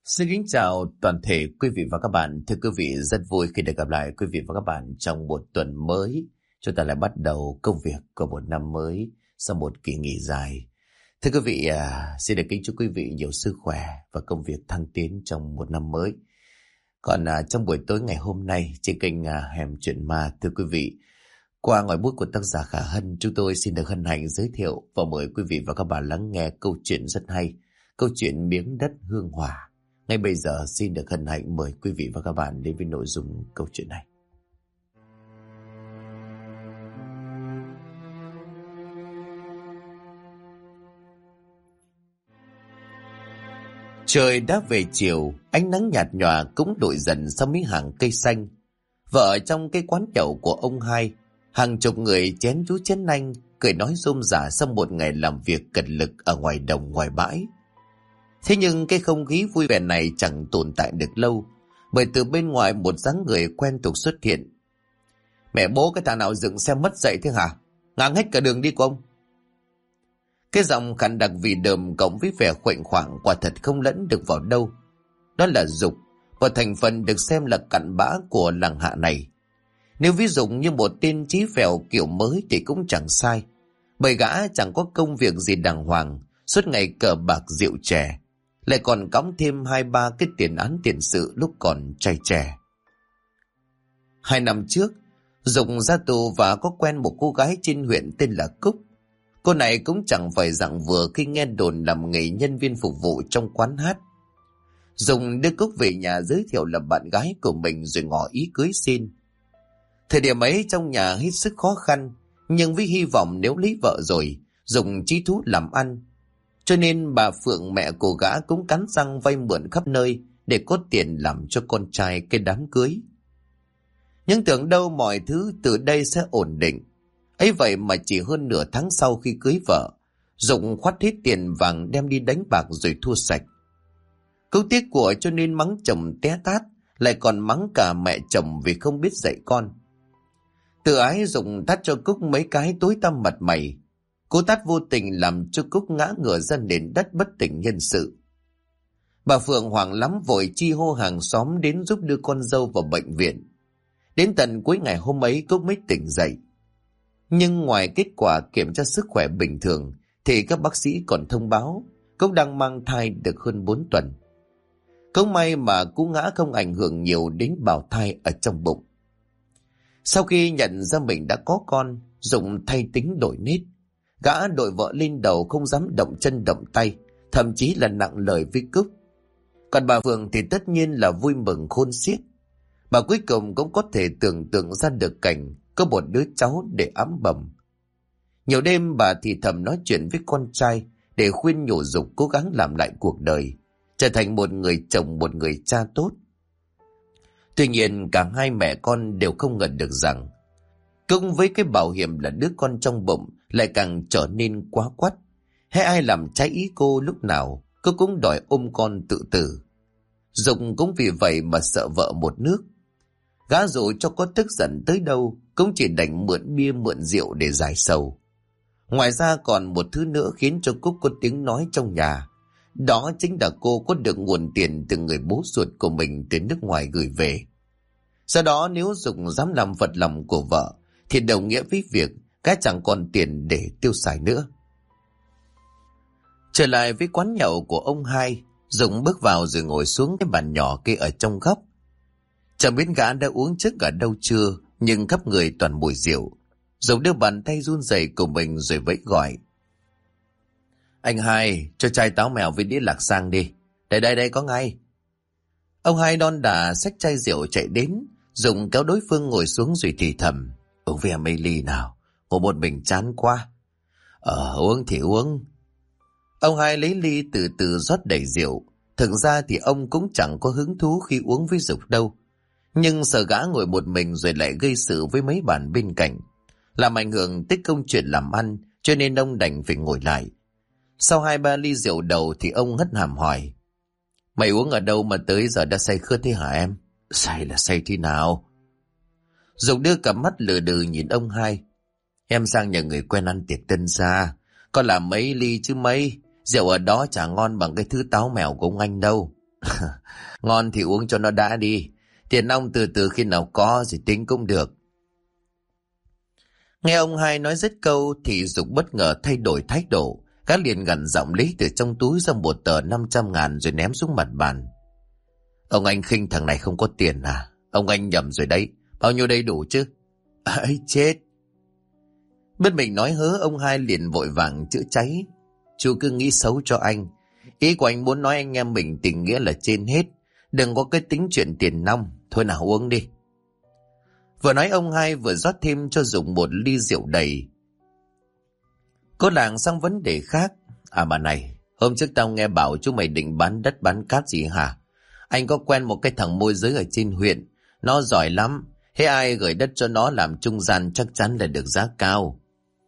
Xin kính chào toàn thể quý vị và các bạn. Thưa quý vị, rất vui khi được gặp lại quý vị và các bạn trong một tuần mới. Chúng ta lại bắt đầu công việc của một năm mới sau một kỳ nghỉ dài. Thưa quý vị, xin được kính chúc quý vị nhiều sức khỏe và công việc thăng tiến trong một năm mới. Còn trong buổi tối ngày hôm nay trên kênh Hẻm Chuyện Ma, thưa quý vị, qua ngòi bút của tác giả Khả Hân, chúng tôi xin được hân hạnh giới thiệu và mời quý vị và các bạn lắng nghe câu chuyện rất hay, câu chuyện Miếng Đất Hương Hỏa. Ngay bây giờ xin được hân hạnh mời quý vị và các bạn đến với nội dung câu chuyện này. Trời đã về chiều, ánh nắng nhạt nhòa cũng đổi dần sau mấy hàng cây xanh. Và ở trong cái quán nhậu của ông Hai, hàng chục người chén chú chén anh, cười nói rôm rả sau một ngày làm việc cật lực ở ngoài đồng ngoài bãi. Thế nhưng cái không khí vui vẻ này chẳng tồn tại được lâu, bởi từ bên ngoài một dáng người quen thuộc xuất hiện. Mẹ bố cái thằng nào dựng xe mất dậy thế hả? Ngang hết cả đường đi của ông. Cái giọng khàn đặc vì đờm cộng với vẻ khuệnh khoạng quả thật không lẫn được vào đâu. Đó là Dục, và thành phần được xem là cặn bã của làng Hạ này. Nếu ví dụ như một tên chí phèo kiểu mới thì cũng chẳng sai, bởi gã chẳng có công việc gì đàng hoàng, suốt ngày cờ bạc rượu chè, lại còn cõng thêm 2-3 cái tiền án tiền sự lúc còn trai trẻ. 2 năm trước, Dục ra tù và có quen một cô gái trên huyện tên là Cúc. Cô này cũng chẳng phải dạng vừa khi nghe đồn làm nghề nhân viên phục vụ trong quán hát. Dục đưa Cúc về nhà giới thiệu là bạn gái của mình rồi ngỏ ý cưới xin. Thời điểm ấy trong nhà hết sức khó khăn, nhưng với hy vọng nếu lấy vợ rồi, Dục chí thú làm ăn. Cho nên bà Phượng mẹ của gã cũng cắn răng vay mượn khắp nơi để có tiền làm cho con trai cái đám cưới. Nhưng tưởng đâu mọi thứ từ đây sẽ ổn định. Ấy vậy mà chỉ hơn nửa tháng sau khi cưới vợ, Dục khoắt hết tiền vàng đem đi đánh bạc rồi thua sạch. Câu tiếc của cho nên mắng chồng té tát, lại còn mắng cả mẹ chồng vì không biết dạy con. Tự ái Dục tát cho Cúc mấy cái tối tăm mặt mày. Cú tát vô tình làm cho Cúc ngã ngửa ra nền đất bất tỉnh nhân sự. Bà Phượng hoảng lắm vội chi hô hàng xóm đến giúp đưa con dâu vào bệnh viện. Đến tận cuối ngày hôm ấy Cúc mới tỉnh dậy. Nhưng ngoài kết quả kiểm tra sức khỏe bình thường thì các bác sĩ còn thông báo Cúc đang mang thai được hơn 4 tuần. Cũng may mà cú ngã không ảnh hưởng nhiều đến bào thai ở trong bụng. Sau khi nhận ra mình đã có con, Dục thay tính đổi nết. Gã đội vợ lên đầu không dám động chân động tay, thậm chí là nặng lời với Cúc. Còn bà Phượng thì tất nhiên là vui mừng khôn xiết. Bà cuối cùng cũng có thể tưởng tượng ra được cảnh có một đứa cháu để ẵm bầm. Nhiều đêm bà thì thầm nói chuyện với con trai để khuyên nhủ Dục cố gắng làm lại cuộc đời, trở thành một người chồng, một người cha tốt. Tuy nhiên cả hai mẹ con đều không ngờ được rằng cùng với cái bảo hiểm là đứa con trong bụng lại càng trở nên quá quắt. Hay ai làm trái ý cô lúc nào, cô cũng đòi ôm con tự tử. Dục cũng vì vậy mà sợ vợ một nước. Gã dù cho có tức giận tới đâu cũng chỉ đành mượn bia mượn rượu để giải sầu. Ngoài ra còn một thứ nữa khiến cho Cúc có tiếng nói trong nhà. Đó chính là cô có được nguồn tiền từ người bố ruột của mình từ nước ngoài gửi về. Sau đó nếu Dục dám làm vật lòng của vợ thì đồng nghĩa với việc gã chẳng còn tiền để tiêu xài nữa. Trở lại với quán nhậu của ông Hai, Dục bước vào rồi ngồi xuống cái bàn nhỏ kia ở trong góc. Chẳng biết gã đã uống trước ở đâu chưa, nhưng khắp người toàn mùi rượu. Dục đưa bàn tay run rẩy của mình rồi vẫy gọi: "Anh Hai, cho chai táo mèo với đĩa lạc sang đi. Đây có ngay." Ông Hai đon đả xách chai rượu chạy đến, Dục kéo đối phương ngồi xuống rồi thì thầm: "Uống với mấy ly nào, ngồi một mình chán quá." Uống thì uống." Ông Hai lấy ly từ từ rót đầy rượu. Thực ra thì ông cũng chẳng có hứng thú khi uống với Dục đâu. Nhưng sợ gã ngồi một mình rồi lại gây sự với mấy bạn bên cạnh, làm ảnh hưởng tới công chuyện làm ăn, cho nên ông đành phải ngồi lại. Sau 2-3 ly rượu đầu thì ông hất hàm hỏi: "Mày uống ở đâu mà tới giờ đã say khướt thế hả em?" "Say là say thế nào?" Dục đưa cặp mắt lừ đừ nhìn ông Hai: "Em sang nhà người quen ăn tiệc tân gia, còn làm mấy ly chứ mấy. Rượu ở đó chả ngon bằng cái thứ táo mèo của ông anh đâu." Ngon thì uống cho nó đã đi. Tiền nong từ từ khi nào có thì tính cũng được. Nghe ông hai nói dứt câu thì Dục bất ngờ thay đổi thái độ. Gã liền gằn giọng lấy từ trong túi ra một tờ 500.000 rồi ném xuống mặt bàn. Ông anh khinh thằng này không có tiền à? Ông anh nhầm rồi đấy. Bao nhiêu đây đủ chứ? Ấy chết. Bên mình nói hớ, ông hai liền vội vàng chữa cháy. Chú cứ nghĩ xấu cho anh. Ý của anh muốn nói anh em mình tình nghĩa là trên hết. Đừng có cái tính chuyện tiền nong. Thôi nào uống đi. Vừa nói ông hai vừa rót thêm cho Dục một ly rượu đầy. Cô làng sang vấn đề khác. À bà này, hôm trước tao nghe bảo chú mày định bán đất bán cát gì hả? Anh có quen một cái thằng môi giới ở trên huyện. Nó giỏi lắm. Thế ai gửi đất cho nó làm trung gian chắc chắn là được giá cao.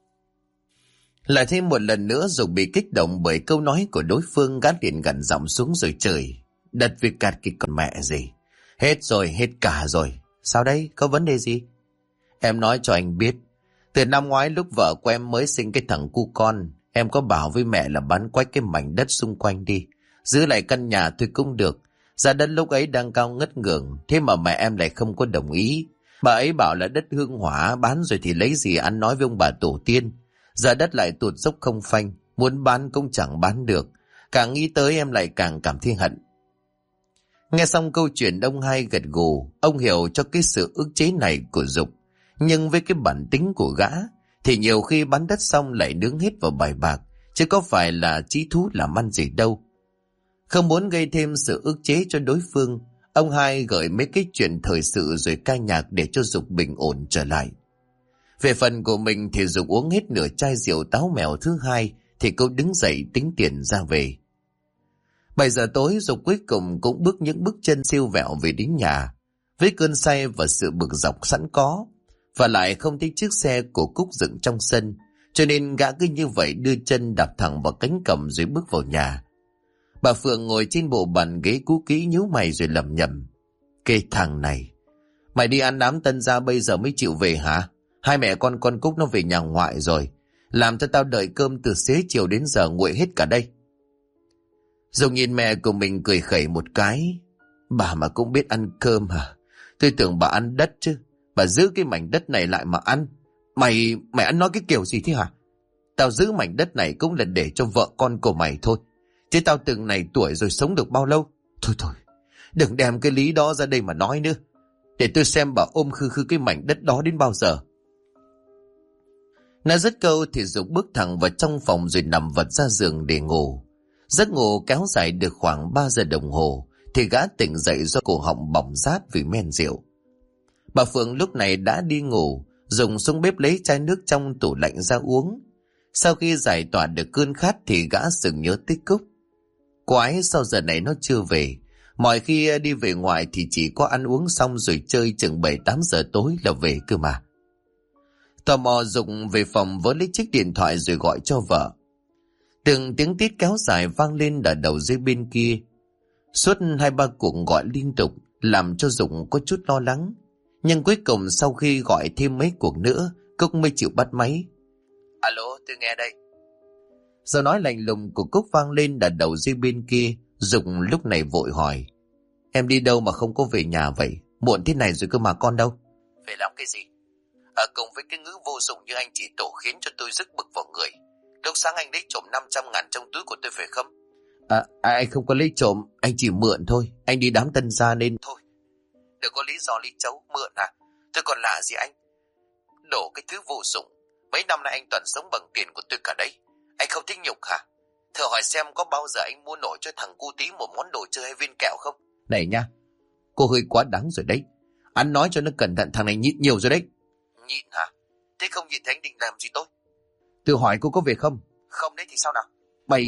Lại thêm một lần nữa Dục bị kích động bởi câu nói của đối phương, gã liền gằn giọng xuống rồi chửi. Đất với cát cái con mẹ gì? Hết rồi, hết cả rồi. Sao đấy, có vấn đề gì? Em nói cho anh biết. Từ năm ngoái lúc vợ của em mới sinh cái thằng cu con, em có bảo với mẹ là bán quách cái mảnh đất xung quanh đi. Giữ lại căn nhà thôi cũng được. Giá đất lúc ấy đang cao ngất ngưởng, thế mà mẹ em lại không có đồng ý. Bà ấy bảo là đất hương hỏa, bán rồi thì lấy gì ăn nói với ông bà tổ tiên. Giờ đất lại tụt dốc không phanh, muốn bán cũng chẳng bán được. Càng nghĩ tới em lại càng cảm thấy hận. Nghe xong câu chuyện ông hai gật gù, ông hiểu cho cái sự ức chế này của Dục. Nhưng với cái bản tính của gã, thì nhiều khi bán đất xong lại nướng hết vào bài bạc, chứ có phải là chí thú làm ăn gì đâu. Không muốn gây thêm sự ức chế cho đối phương, ông hai gợi mấy cái chuyện thời sự rồi ca nhạc để cho Dục bình ổn trở lại. Về phần của mình thì Dục uống hết nửa chai rượu táo mèo thứ hai thì cô đứng dậy tính tiền ra về. 7 giờ tối Dục cuối cùng cũng bước những bước chân siêu vẹo về đến nhà. Với cơn say và sự bực dọc sẵn có, và lại không thấy chiếc xe của Cúc dựng trong sân, cho nên gã cứ như vậy đưa chân đạp thẳng vào cánh cổng rồi bước vào nhà. Bà Phượng ngồi trên bộ bàn ghế cũ kỹ nhíu mày rồi lẩm nhẩm. Cái thằng này, mày đi ăn đám tân gia bây giờ mới chịu về hả? Hai mẹ con Cúc nó về nhà ngoại rồi, làm cho tao đợi cơm từ xế chiều đến giờ nguội hết cả đây. Dùng nhìn mẹ của mình cười khẩy một cái. Bà mà cũng biết ăn cơm hả? Tôi tưởng bà ăn đất chứ. Bà giữ cái mảnh đất này lại mà ăn. Mày ăn nói cái kiểu gì thế hả? Tao giữ mảnh đất này cũng là để cho vợ con của mày thôi. Chứ tao từng này tuổi rồi sống được bao lâu? Thôi, đừng đem cái lý đó ra đây mà nói nữa. Để tôi xem bà ôm khư khư cái mảnh đất đó đến bao giờ. Nói dứt câu thì Dục bước thẳng vào trong phòng rồi nằm vật ra giường để ngủ. Giấc ngủ kéo dài được khoảng 3 giờ đồng hồ thì gã tỉnh dậy do cổ họng bỏng rát vì men rượu. Bà Phượng lúc này đã đi ngủ, dùng xuống bếp lấy chai nước trong tủ lạnh ra uống. Sau khi giải tỏa được cơn khát thì gã sừng nhớ tới Cúc. Quái sao giờ này nó chưa về. Mọi khi đi về ngoài thì chỉ có ăn uống xong rồi chơi chừng 7-8 giờ tối là về cơ mà. Tò mò Dục về phòng với lấy chiếc điện thoại rồi gọi cho vợ. Từng tiếng tít kéo dài vang lên ở đầu dây bên kia. Suốt 2-3 cuộc gọi liên tục làm cho Dục có chút lo lắng. Nhưng cuối cùng sau khi gọi thêm mấy cuộc nữa, Cúc mới chịu bắt máy. Alo, tôi nghe đây. Giọng nói lạnh lùng của Cúc vang lên ở đầu dây bên kia. Dục lúc này vội hỏi. Em đi đâu mà không có về nhà vậy? Muộn thế này rồi cơ mà, con đâu? Về làm cái gì? Cùng với cái ngữ vô dụng như anh chị Tổ khiến cho tôi rất bực vào người. Lúc sáng anh lấy trộm 500.000 trong túi của tôi phải không? Anh không có lấy trộm, anh chỉ mượn thôi. Anh đi đám tân gia nên thôi. Đừng có lý do lý chấu, mượn à? Tôi còn lạ gì anh? Đổ cái thứ vô dụng. Mấy năm nay anh toàn sống bằng tiền của tôi cả đấy. Anh không thích nhục hả? Thử hỏi xem có bao giờ anh mua nổi cho thằng cu tí một món đồ chơi hay viên kẹo không? Này nha, cô hơi quá đáng rồi đấy. Anh nói cho nó cẩn thận, thằng này nhịn nhiều rồi đấy. Nhịn hả? Thế không nhịn thì anh định làm gì tôi? Tôi hỏi cô có về không? Không đấy thì sao nào? Mày...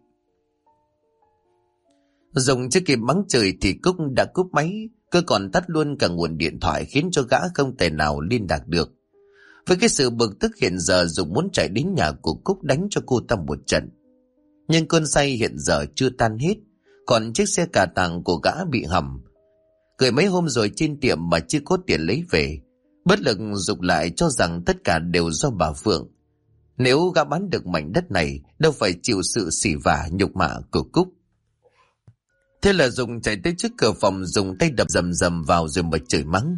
Dùng chưa kịp mắng chửi thì Cúc đã cúp máy. Cơ còn tắt luôn cả nguồn điện thoại khiến cho gã không thể nào liên lạc được. Với cái sự bực tức hiện giờ Dùng muốn chạy đến nhà của Cúc đánh cho cô ta một trận. Nhưng cơn say hiện giờ chưa tan hết. Còn chiếc xe cà tàng của gã bị hỏng. Gửi mấy hôm rồi trên tiệm mà chưa có tiền lấy về. Bất lực Dục lại cho rằng tất cả đều do bà Phượng. Nếu gã bán được mảnh đất này, đâu phải chịu sự xỉ vả nhục mạ của Cúc. Thế là Dùng chạy tới trước cửa phòng, dùng tay đập rầm rầm vào rồi mà chửi mắng.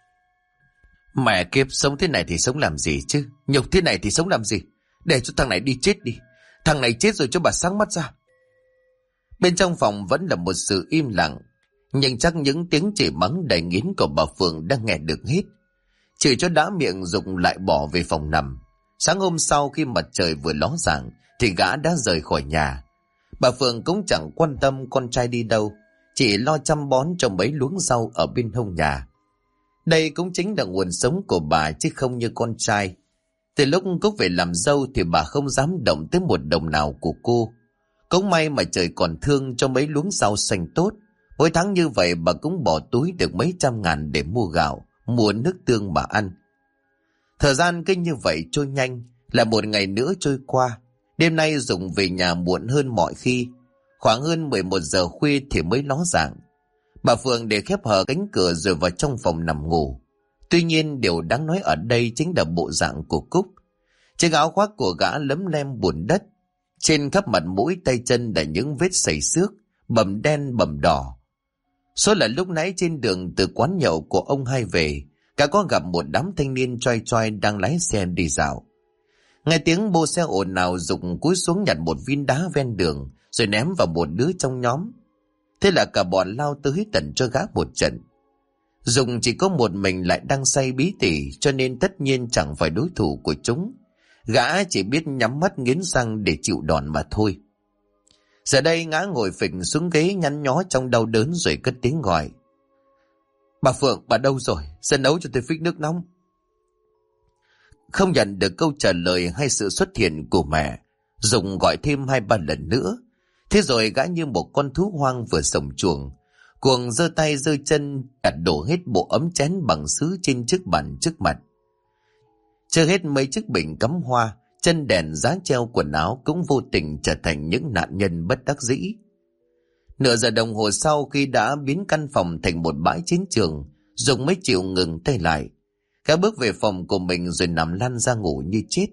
Mẹ kiếp, sống thế này thì sống làm gì chứ? Nhục thế này thì sống làm gì? Để cho thằng này đi chết đi. Thằng này chết rồi cho bà sáng mắt ra. Bên trong phòng vẫn là một sự im lặng, nhưng chắc những tiếng chửi mắng đầy nghiến của bà Phượng đang nghe được hết. Chửi cho đã miệng, Dục lại bỏ về phòng nằm. Sáng hôm sau khi mặt trời vừa ló dạng thì gã đã rời khỏi nhà. Bà Phượng cũng chẳng quan tâm con trai đi đâu, chỉ lo chăm bón cho mấy luống rau ở bên hông nhà. Đây cũng chính là nguồn sống của bà, chứ không như con trai. Từ lúc Cúc về làm dâu thì bà không dám động tới một đồng nào của cô. Cũng may mà trời còn thương cho mấy luống rau xanh tốt. Mỗi tháng như vậy bà cũng bỏ túi được mấy trăm ngàn để mua gạo, mua nước tương mà ăn. Thời gian cứ như vậy trôi nhanh, là một ngày nữa trôi qua. Đêm nay Dũng về nhà muộn hơn mọi khi. Khoảng hơn 11 giờ khuya thì mới ló dạng. Bà Phượng để khép hờ cánh cửa rồi vào trong phòng nằm ngủ. Tuy nhiên điều đáng nói ở đây chính là bộ dạng của Cúc. Chiếc áo khoác của gã lấm lem bùn đất. Trên khắp mặt mũi tay chân là những vết sẩy xước, bầm đen bầm đỏ. Số là lúc nãy trên đường từ quán nhậu của ông hai về, cả có gặp một đám thanh niên choi choi đang lái xe đi dạo. Nghe tiếng bô xe ồn ào, Dục cúi xuống nhặt một viên đá ven đường rồi ném vào một đứa trong nhóm. Thế là cả bọn lao tới tận cho gã một trận. Dục chỉ có một mình lại đang say bí tỉ, cho nên tất nhiên chẳng phải đối thủ của chúng. Gã chỉ biết nhắm mắt nghiến răng để chịu đòn mà thôi. Giờ đây ngã ngồi phịch xuống ghế nhăn nhó trong đau đớn rồi cất tiếng gọi. Bà Phượng, bà đâu rồi? Sẽ nấu cho tôi phích nước nóng. Không nhận được câu trả lời hay sự xuất hiện của mẹ, Dùng gọi thêm 2-3 lần nữa. Thế rồi gã như một con thú hoang vừa sổng chuồng, cuồng giơ tay giơ chân đặt đổ hết bộ ấm chén bằng sứ trên chiếc bàn trước mặt. Chưa hết mấy chiếc bình cắm hoa, chân đèn, giá treo quần áo cũng vô tình trở thành những nạn nhân bất đắc dĩ. Nửa giờ đồng hồ sau, khi đã biến căn phòng thành một bãi chiến trường, Dùng mới chịu ngừng tay lại. Gã bước về phòng của mình rồi nằm lăn ra ngủ như chết.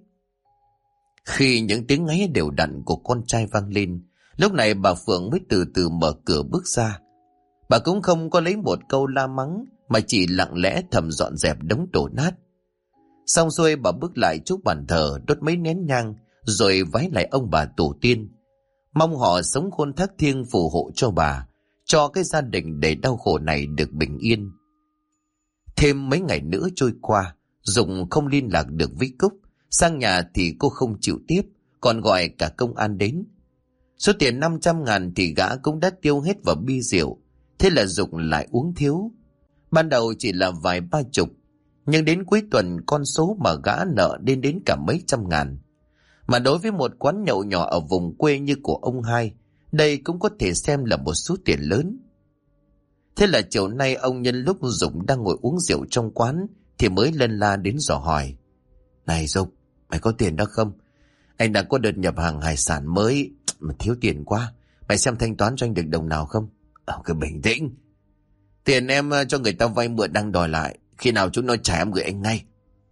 Khi những tiếng ngáy đều đặn của con trai vang lên, lúc này bà Phượng mới từ từ mở cửa bước ra. Bà cũng không có lấy một câu la mắng, mà chỉ lặng lẽ thầm dọn dẹp đống đổ nát. Xong xuôi bà bước lại trước bàn thờ, đốt mấy nén nhang rồi vái lại ông bà tổ tiên, mong họ sống khôn thác thiêng phù hộ cho bà, cho cái gia đình đầy đau khổ này được bình yên. Thêm mấy ngày nữa trôi qua, Dụng không liên lạc được với Cúc. Sang nhà thì cô không chịu tiếp, còn gọi cả công an đến. Số tiền 500 ngàn thì gã cũng đã tiêu hết vào bia rượu. Thế là Dụng lại uống thiếu. Ban đầu chỉ là vài 30, nhưng đến cuối tuần con số mà gã nợ đến cả mấy trăm ngàn. Mà đối với một quán nhậu nhỏ ở vùng quê như của ông hai, đây cũng có thể xem là một số tiền lớn. Thế là chiều nay ông nhân lúc Dũng đang ngồi uống rượu trong quán thì mới lân la đến dò hỏi. Này Dũng, mày có tiền đó không? Anh đang có đợt nhập hàng hải sản mới mà thiếu tiền quá. Mày xem thanh toán cho anh được đồng nào không? Cứ bình tĩnh. Tiền em cho người ta vay mượn đang đòi lại. Khi nào chúng nó trả em gửi anh ngay.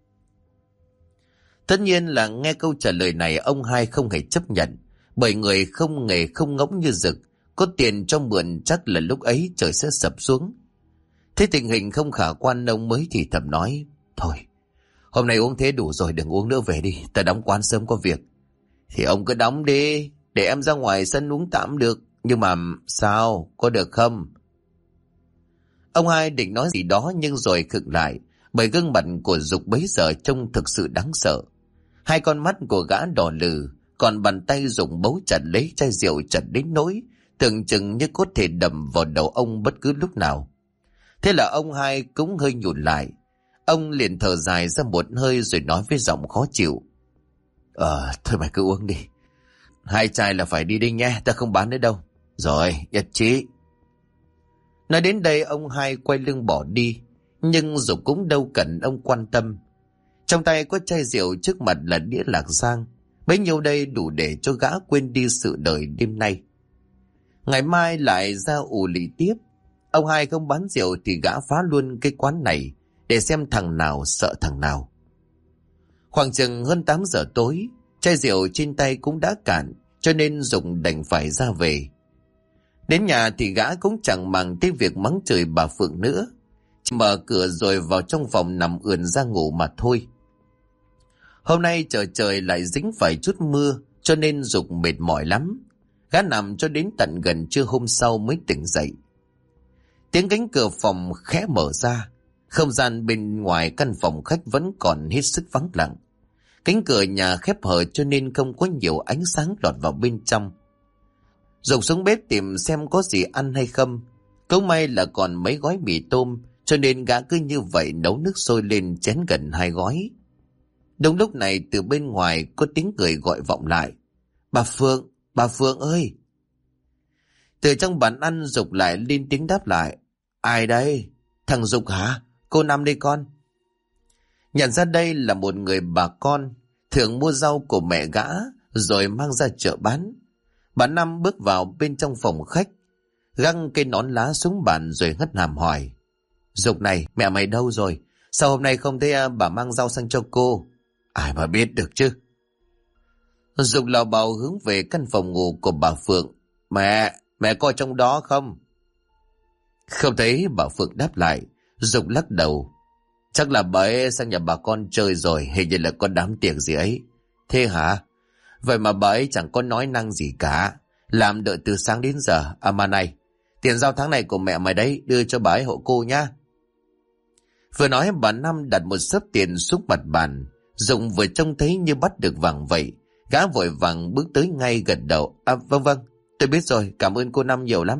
Tất nhiên là nghe câu trả lời này ông hai không hề chấp nhận. Bởi người không nghề không ngỗng như Dực, có tiền cho mượn chắc là lúc ấy trời sẽ sập xuống. Thế tình hình không khả quan, ông mới thì thầm nói. Thôi, hôm nay uống thế đủ rồi, đừng uống nữa, về đi, ta đóng quán sớm có việc. Thì ông cứ đóng đi, để em ra ngoài sân uống tạm được. Nhưng mà sao, có được không? Ông hai định nói gì đó nhưng rồi khựng lại, bởi gương mặt của Dục bấy giờ trông thực sự đáng sợ. Hai con mắt của gã đỏ lừ, còn bàn tay Dục bấu chặt lấy chai rượu chặt đến nỗi tưởng chừng như có thể đầm vào đầu ông bất cứ lúc nào. Thế là ông hai cũng hơi nhùn lại. Ông liền thở dài ra một hơi rồi nói với giọng khó chịu. Thôi mày cứ uống đi. 2 chai là phải đi nhé, ta không bán nữa đâu. Rồi, nhất trí. Nói đến đây ông hai quay lưng bỏ đi, nhưng Dục cũng đâu cần ông quan tâm. Trong tay có chai rượu, trước mặt là đĩa lạc giang. Bấy nhiêu đây đủ để cho gã quên đi sự đời đêm nay. Ngày mai lại ra ù lì tiếp. Ông hai không bán rượu thì gã phá luôn cái quán này, để xem thằng nào sợ thằng nào. Khoảng chừng hơn 8 giờ tối, chai rượu trên tay cũng đã cạn, cho nên Dục đành phải ra về. Đến nhà thì gã cũng chẳng màng tới việc mắng chửi bà Phượng nữa, chỉ mở cửa rồi vào trong phòng nằm ườn ra ngủ mà thôi. Hôm nay trời lại dính phải chút mưa, cho nên Dục mệt mỏi lắm. Gã nằm cho đến tận gần trưa hôm sau mới tỉnh dậy. Tiếng cánh cửa phòng khẽ mở ra. Không gian bên ngoài căn phòng khách vẫn còn hết sức vắng lặng. Cánh cửa nhà khép hờ cho nên không có nhiều ánh sáng lọt vào bên trong. Dục xuống bếp tìm xem có gì ăn hay không. Cũng may là còn mấy gói mì tôm, cho nên gã cứ như vậy nấu nước sôi lên chén gần 2 gói. Đúng lúc này từ bên ngoài có tiếng cười gọi vọng lại. Bà Phượng ơi! Từ trong bàn ăn Dục lại lên tiếng đáp lại. Ai đây? Thằng Dục hả? Cô Năm đây con. Nhận ra đây là một người bà con, thường mua rau của mẹ gã rồi mang ra chợ bán. Bà Năm bước vào bên trong phòng khách, găng cây nón lá xuống bàn rồi hất hàm hỏi. Dục này, mẹ mày đâu rồi? Sao hôm nay không thấy bà mang rau sang cho cô? Ai mà biết được chứ. Dục lào bào hướng về căn phòng ngủ của bà Phượng. Mẹ có trong đó không? Không thấy bà Phượng đáp lại. Dục lắc đầu. Chắc là bà ấy sang nhà bà con chơi rồi, hình như là có đám tiệc gì ấy. Thế hả? Vậy mà bà ấy chẳng có nói năng gì cả, làm đợi từ sáng đến giờ. À mà này, tiền giao tháng này của mẹ mày đấy, đưa cho bà ấy hộ cô nhá. Vừa nói bà Năm đặt một xấp tiền xuống mặt bàn. Dục vừa trông thấy như bắt được vàng vậy, gã vội vàng bước tới ngay gật đầu. À vâng, tôi biết rồi, cảm ơn cô Năm nhiều lắm.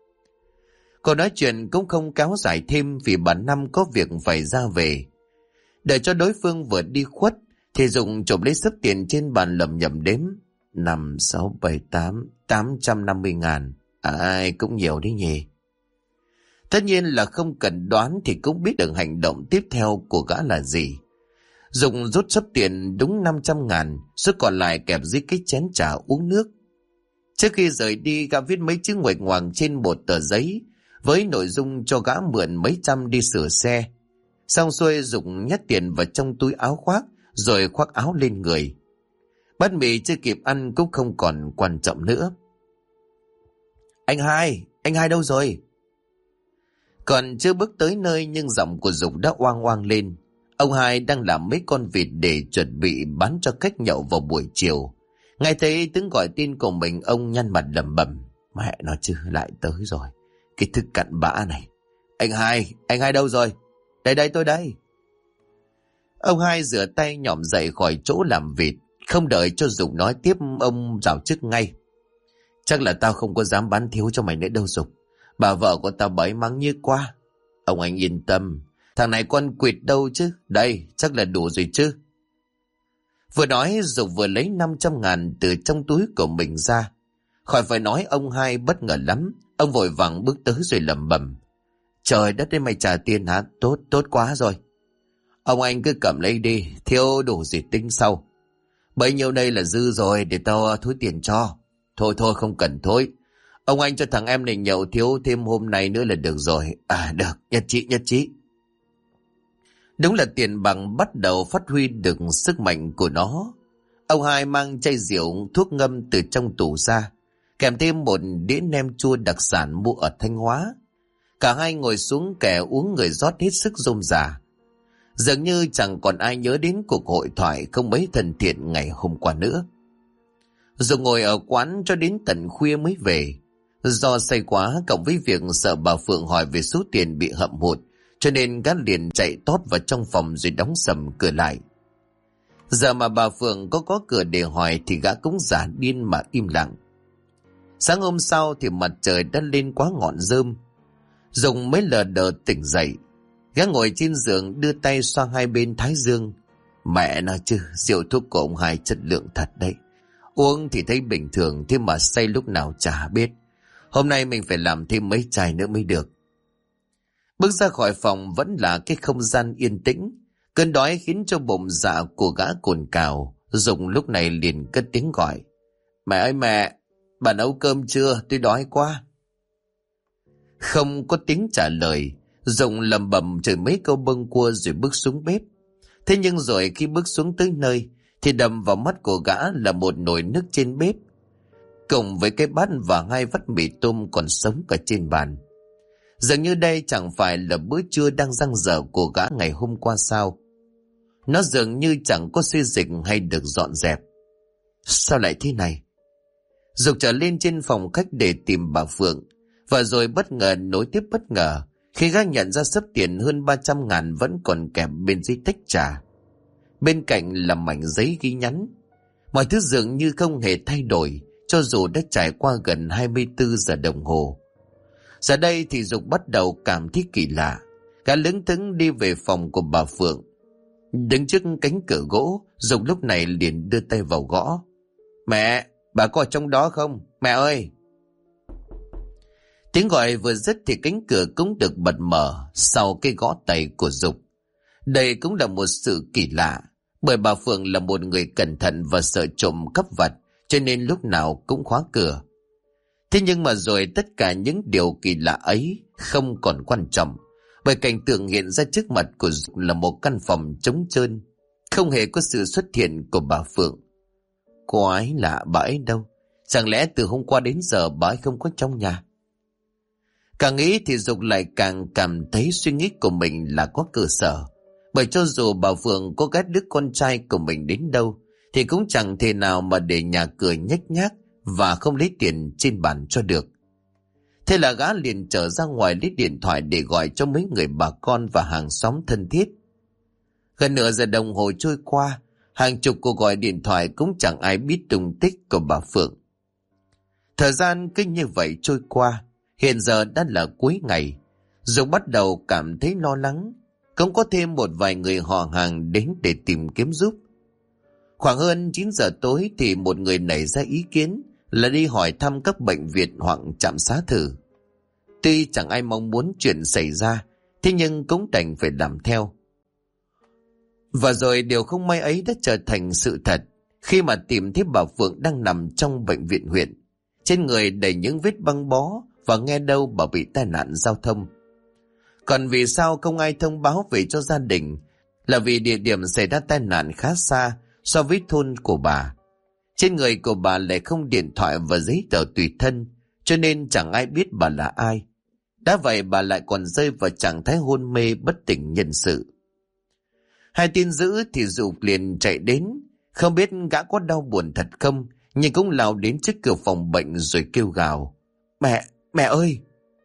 Cô nói chuyện cũng không kéo dài thêm vì bà Năm có việc phải ra về. Đợi cho đối phương vừa đi khuất thì Dục chộp lấy xấp tiền trên bàn lẩm nhẩm đếm. 5, 6, 7, 8, 850 ngàn. Ai cũng nhiều đấy nhỉ. Tất nhiên là không cần đoán thì cũng biết được hành động tiếp theo của gã là gì. Dục rút xấp tiền đúng 500 ngàn, số còn lại kẹp dưới cái chén trà uống nước. Trước khi rời đi, gã viết mấy chữ nguệch ngoạc trên một tờ giấy với nội dung cho gã mượn mấy trăm đi sửa xe. Xong xuôi Dục nhét tiền vào trong túi áo khoác rồi khoác áo lên người. Bát mì chưa kịp ăn cũng không còn quan trọng nữa. Anh hai đâu rồi? Còn chưa bước tới nơi nhưng giọng của Dục đã oang oang lên. Ông Hai đang làm mấy con vịt để chuẩn bị bán cho khách nhậu vào buổi chiều. Nghe thấy tiếng gọi tên của mình, ông nhăn mặt lẩm bẩm. Mẹ nó chứ, lại tới rồi. Cái thức cặn bã này. Anh hai đâu rồi? Đây tôi đây. Ông Hai rửa tay nhỏm dậy khỏi chỗ làm vịt. Không đợi cho Dục nói tiếp, ông rào trước ngay. Chắc là tao không có dám bán thiếu cho mày nữa đâu Dục. Bà vợ của tao bấy mắng như qua. Ông anh yên tâm, thằng này con quỵt đâu chứ. Đây, chắc là đủ rồi chứ. Vừa nói Dục vừa lấy 500 ngàn từ trong túi của mình ra. Khỏi phải nói ông Hai bất ngờ lắm. Ông vội vàng bước tới rồi lẩm bẩm. Trời đất ơi, mày trả tiền hả? Tốt quá rồi. Ông anh cứ cầm lấy đi, thiếu đủ gì tính sau. Bấy nhiêu đây là dư rồi, để tao thối tiền cho. Thôi không cần thối. Ông anh cho thằng em này nhậu thiếu thêm hôm nay nữa là được rồi. À được, nhất trí. Đúng là tiền bằng bắt đầu phát huy được sức mạnh của nó. Ông Hai mang chai rượu thuốc ngâm từ trong tủ ra, kèm thêm một đĩa nem chua đặc sản mua ở Thanh Hóa. Cả hai ngồi xuống kẻ uống người rót hết sức rôm rả. Dường như chẳng còn ai nhớ đến cuộc hội thoại không mấy thân thiện ngày hôm qua nữa. Rồi ngồi ở quán cho đến tận khuya mới về. Do say quá cộng với việc sợ bà Phượng hỏi về số tiền bị hậm hụt, cho nên gã liền chạy tót vào trong phòng rồi đóng sầm cửa lại. Giờ mà bà Phượng có cửa để hỏi thì gã cũng giả điên mà im lặng. Sáng hôm sau thì mặt trời đã lên quá ngọn rơm. Dùng mới lờ đờ tỉnh dậy. Gã ngồi trên giường đưa tay xoa hai bên thái dương. Mẹ nó chứ, rượu thuốc của ông Hai chất lượng thật đấy. Uống thì thấy bình thường, thế mà say lúc nào chả biết. Hôm nay mình phải làm thêm mấy chai nữa mới được. Bước ra khỏi phòng vẫn là cái không gian yên tĩnh. Cơn đói khiến cho bụng dạ của gã cồn cào. Dùng lúc này liền cất tiếng gọi. Mẹ ơi mẹ, bà nấu cơm chưa? Tôi đói quá. Không có tiếng trả lời. Dùng lầm bầm chửi mấy câu bâng quơ rồi bước xuống bếp. Thế nhưng rồi khi bước xuống tới nơi thì đầm vào mắt của gã là một nồi nước trên bếp. cùng với cái bát và 2 vắt mì tôm còn sống cả trên bàn. Dường như đây chẳng phải là bữa trưa đang dang dở của gã ngày hôm qua sao. Nó dường như chẳng có xê dịch hay được dọn dẹp. Sao lại thế này? Dục trở lên trên phòng khách để tìm bà Phượng, và rồi bất ngờ nối tiếp bất ngờ khi gã nhận ra xấp tiền hơn 300.000 vẫn còn kèm bên dưới tách trà. Bên cạnh là mảnh giấy ghi nhắn. Mọi thứ dường như không hề thay đổi, cho dù đã trải qua gần 24 giờ đồng hồ. Giờ đây thì Dục bắt đầu cảm thấy kỳ lạ. Gã lững thững đi về phòng của bà Phượng. Đứng trước cánh cửa gỗ, Dục lúc này liền đưa tay vào gõ. Mẹ, bà có ở trong đó không? Mẹ ơi! Tiếng gọi vừa dứt thì cánh cửa cũng được bật mở sau cái gõ tay của Dục. Đây cũng là một sự kỳ lạ, bởi bà Phượng là một người cẩn thận và sợ trộm cắp vặt, cho nên lúc nào cũng khóa cửa. Thế nhưng mà rồi tất cả những điều kỳ lạ ấy không còn quan trọng, bởi cảnh tượng hiện ra trước mặt của Dục là một căn phòng trống trơn, không hề có sự xuất hiện của bà Phượng. Quái lạ, bà ấy đâu? Chẳng lẽ từ hôm qua đến giờ bà ấy không có trong nhà? Càng nghĩ thì Dục lại càng cảm thấy suy nghĩ của mình là có cơ sở. Bởi cho dù bà Phượng có ghét đứa con trai của mình đến đâu, thì cũng chẳng thể nào mà để nhà cửa nhếch nhác và không lấy tiền trên bàn cho được. Thế là gã liền trở ra ngoài lấy điện thoại để gọi cho mấy người bà con và hàng xóm thân thiết. Gần nửa giờ đồng hồ trôi qua, hàng chục cuộc gọi điện thoại cũng chẳng ai biết tung tích của bà Phượng. Thời gian cứ như vậy trôi qua, hiện giờ đã là cuối ngày. Dục bắt đầu cảm thấy lo lắng. Cũng có thêm một vài người họ hàng đến để tìm kiếm giúp. Khoảng hơn 9 giờ tối thì một người nảy ra ý kiến là đi hỏi thăm các bệnh viện hoặc trạm xá thử. Tuy chẳng ai mong muốn chuyện xảy ra, thế nhưng cũng đành phải làm theo. Và rồi điều không may ấy đã trở thành sự thật khi mà tìm thấy bà Phượng đang nằm trong bệnh viện huyện. Trên người đầy những vết băng bó và nghe đâu bà bị tai nạn giao thông. Còn vì sao không ai thông báo về cho gia đình là vì địa điểm xảy ra tai nạn khá xa so với thôn của bà. Trên người của bà lại không điện thoại và giấy tờ tùy thân, cho nên chẳng ai biết bà là ai. Đã vậy bà lại còn rơi vào trạng thái hôn mê bất tỉnh nhân sự. Hai tin dữ thì Dục liền chạy đến, không biết gã có đau buồn thật không, nhưng cũng lao đến trước cửa phòng bệnh rồi kêu gào. Mẹ ơi!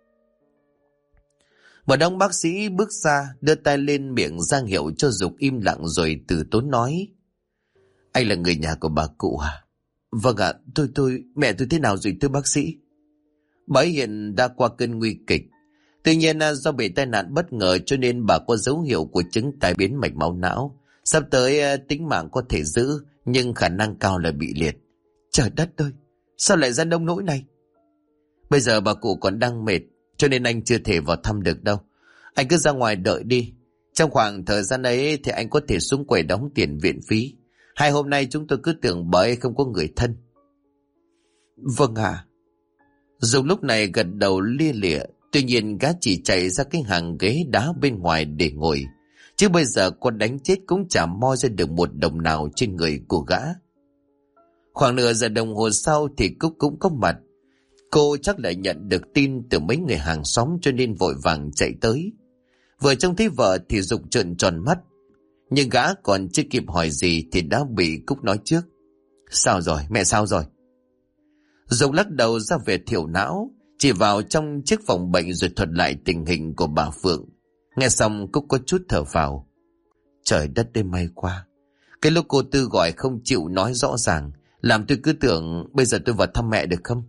Một ông bác sĩ bước ra, đưa tay lên miệng ra hiệu cho Dục im lặng rồi từ tốn nói. Anh là người nhà của bà cụ à? Vâng ạ, mẹ tôi thế nào rồi thưa bác sĩ? Bà ấy hiện đã qua cơn nguy kịch. Tuy nhiên do bị tai nạn bất ngờ cho nên bà có dấu hiệu của chứng tai biến mạch máu não. Sắp tới tính mạng có thể giữ, nhưng khả năng cao là bị liệt. Trời đất ơi, sao lại ra nông nỗi này? Bây giờ bà cụ còn đang mệt, cho nên anh chưa thể vào thăm được đâu. Anh cứ ra ngoài đợi đi. Trong khoảng thời gian ấy thì anh có thể xuống quầy đóng tiền viện phí. 2 hôm nay chúng tôi cứ tưởng bà ấy không có người thân. Vâng ạ. Dùng lúc này gật đầu lia lịa. Tuy nhiên gã chỉ chạy ra cái hàng ghế đá bên ngoài để ngồi. Chứ bây giờ con đánh chết cũng chả moi ra được một đồng nào trên người của gã. Khoảng nửa giờ đồng hồ sau thì Cúc cũng có mặt. Cô chắc lại nhận được tin từ mấy người hàng xóm cho nên vội vàng chạy tới. Vừa trông thấy vợ thì Dục trợn tròn mắt. Nhưng gã còn chưa kịp hỏi gì thì đã bị Cúc nói trước. Sao rồi? Mẹ sao rồi? Dục lắc đầu ra vẻ thiểu não, chỉ vào trong chiếc phòng bệnh rồi thuật lại tình hình của bà Phượng. Nghe xong Cúc có chút thở phào. Trời đất ơi, may quá. Cái lúc cô Tư gọi không chịu nói rõ ràng, làm tôi cứ tưởng bây giờ tôi vào thăm mẹ được không?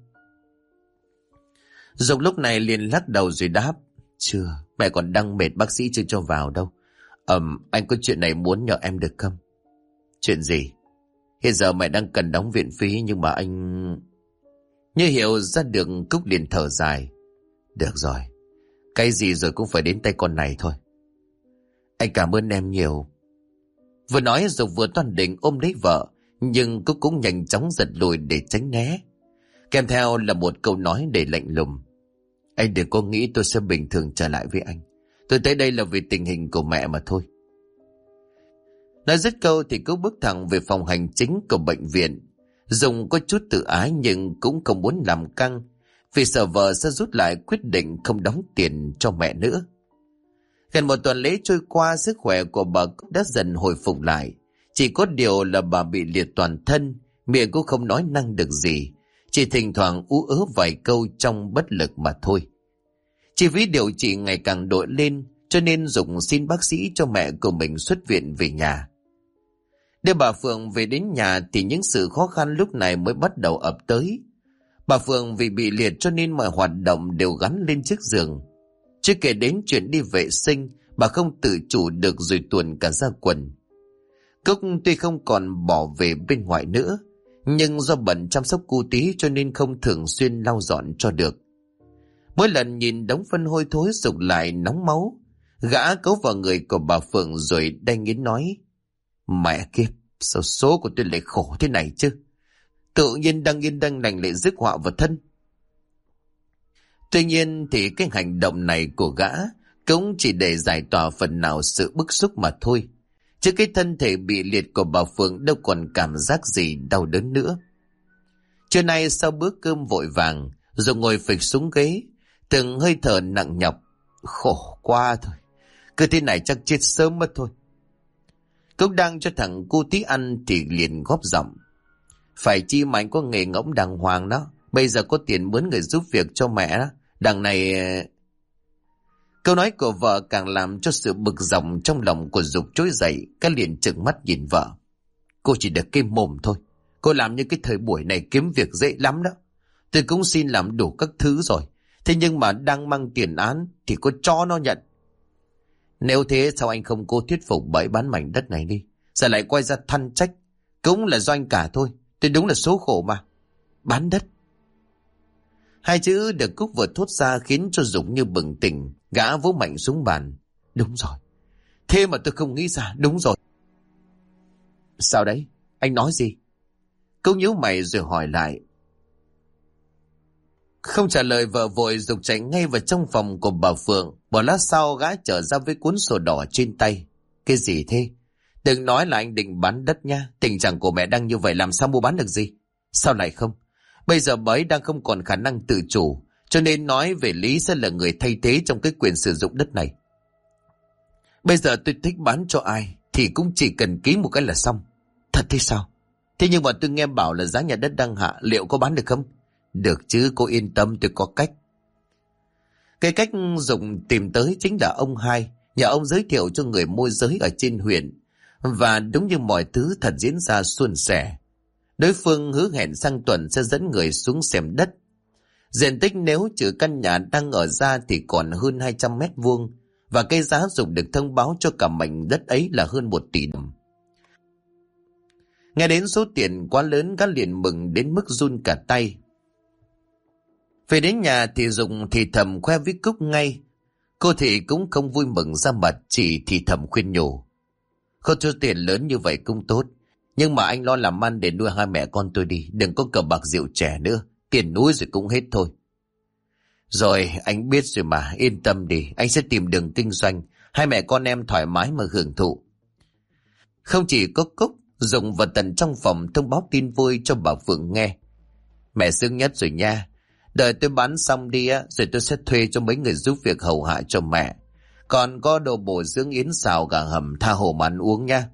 Dục lúc này liền lắc đầu rồi đáp. Chưa, mẹ còn đang mệt, bác sĩ chưa cho vào đâu. Anh có chuyện này muốn nhờ em được không? Chuyện gì? Hiện giờ mẹ đang cần đóng viện phí nhưng mà anh... Như hiểu ra được, Cúc liền thở dài. Được rồi, cái gì rồi cũng phải đến tay con này thôi. Anh cảm ơn em nhiều. Vừa nói Dục vừa toan định ôm lấy vợ, nhưng Cúc cũng nhanh chóng giật lùi để tránh né. Kèm theo là một câu nói để lạnh lùng. Anh đừng có nghĩ tôi sẽ bình thường trở lại với anh. Tôi tới đây là vì tình hình của mẹ mà thôi. Nói dứt câu thì Cúc bước thẳng về phòng hành chính của bệnh viện. Dung có chút tự ái nhưng cũng không muốn làm căng, vì sợ vợ sẽ rút lại quyết định không đóng tiền cho mẹ nữa. Gần một tuần lễ trôi qua, sức khỏe của bà cũng đã dần hồi phục lại. Chỉ có điều là bà bị liệt toàn thân, miệng cũng không nói năng được gì, chỉ thỉnh thoảng ú ớ vài câu trong bất lực mà thôi. Chi phí điều trị ngày càng đội lên, cho nên Dục xin bác sĩ cho mẹ của mình xuất viện về nhà. Đưa bà Phượng về đến nhà thì những sự khó khăn lúc này mới bắt đầu ập tới. Bà Phượng vì bị liệt cho nên mọi hoạt động đều gắn lên chiếc giường. Chưa kể đến chuyện đi vệ sinh, bà không tự chủ được rồi tuồn cả ra quần. Cúc tuy không còn bỏ về bên ngoài nữa, nhưng do bận chăm sóc cu tí cho nên không thường xuyên lau dọn cho được. Mỗi lần nhìn đống phân hôi thối Dục lại nóng máu. Gã cấu vào người của bà Phượng rồi đanh nghiến nói: Mẹ kiếp, sao số của tôi lại khổ thế này chứ? Tự nhiên đang yên đang lành lại rước họa vào thân. Tuy nhiên thì cái hành động này của gã cũng chỉ để giải tỏa phần nào sự bức xúc mà thôi. Chứ cái thân thể bị liệt của bà Phượng đâu còn cảm giác gì đau đớn nữa. Trưa nay sau bữa cơm vội vàng, rồi ngồi phịch xuống ghế, từng hơi thở nặng nhọc. Khổ quá thôi, cứ thế này chắc chết sớm mất thôi. Cậu đang cho thằng cu tí ăn thì liền góp giọng: Phải chi mà anh có nghề ngỗng đàng hoàng đó, bây giờ có tiền mướn người giúp việc cho mẹ đó. Đằng này... Câu nói của vợ càng làm cho sự bực dọc trong lòng của Dục trỗi dậy. Cái liền trừng mắt nhìn vợ: Cô chỉ được cái mồm thôi, cô làm như cái thời buổi này kiếm việc dễ lắm đó. Tôi cũng xin làm đủ các thứ rồi, thế nhưng mà đang mang tiền án thì có cho nó nhận. Nếu thế sao anh không cố thuyết phục bẫy bán mảnh đất này đi, sao lại quay ra than trách? Cũng là do anh cả thôi, tôi đúng là số khổ mà. Bán đất. Hai chữ được Cúc vừa thốt ra khiến cho Dũng như bừng tỉnh. Gã vỗ mạnh xuống bàn: Đúng rồi, thế mà tôi không nghĩ ra. Đúng rồi. Sao đấy, anh nói gì? Cúc nhíu mày rồi hỏi lại. Không trả lời vợ vội, Dục chạy ngay vào trong phòng của bà Phượng. Một lát sau gã trở ra với cuốn sổ đỏ trên tay. Cái gì thế? Đừng nói là anh định bán đất nha. Tình trạng của mẹ đang như vậy làm sao mua bán được gì? Sao lại không? Bây giờ bà ấy đang không còn khả năng tự chủ, cho nên nói về lý sẽ là người thay thế trong cái quyền sử dụng đất này. Bây giờ tôi thích bán cho ai thì cũng chỉ cần ký một cái là xong. Thật thế sao? Thế nhưng mà tôi nghe bảo là giá nhà đất đang hạ, liệu có bán được không? Được chứ, cô yên tâm, tôi có cách. Cái cách Dụng tìm tới chính là ông Hai. Nhờ ông giới thiệu cho người môi giới ở trên huyện. Và đúng như mọi thứ thật diễn ra suôn sẻ. Đối phương hứa hẹn sang tuần sẽ dẫn người xuống xem đất. Diện tích nếu trừ căn nhà đang ở ra thì còn hơn 200 mét vuông. Và cái giá Dụng được thông báo cho cả mảnh đất ấy là hơn 1 tỷ đồng. Nghe đến số tiền quá lớn, gã liền mừng đến mức run cả tay. Về đến nhà thì Dụng thì thầm khoe với Cúc ngay. Cô thì cũng không vui mừng ra mặt, chỉ thì thầm khuyên nhủ: Không cho tiền lớn như vậy cũng tốt, nhưng mà anh lo làm ăn để nuôi hai mẹ con tôi đi, đừng có cờ bạc rượu chè nữa, tiền núi rồi cũng hết thôi. Rồi, anh biết rồi mà, yên tâm đi, anh sẽ tìm đường kinh doanh, hai mẹ con em thoải mái mà hưởng thụ. Không chỉ có Cúc, Dụng và Tần trong phòng thông báo tin vui cho bà Phượng nghe. Mẹ sướng nhất rồi nha. Đợi tôi bán xong đi á, rồi tôi sẽ thuê cho mấy người giúp việc hầu hạ cho mẹ. Còn có đồ bổ dưỡng yến xào gà hầm tha hồ mà ăn uống nha.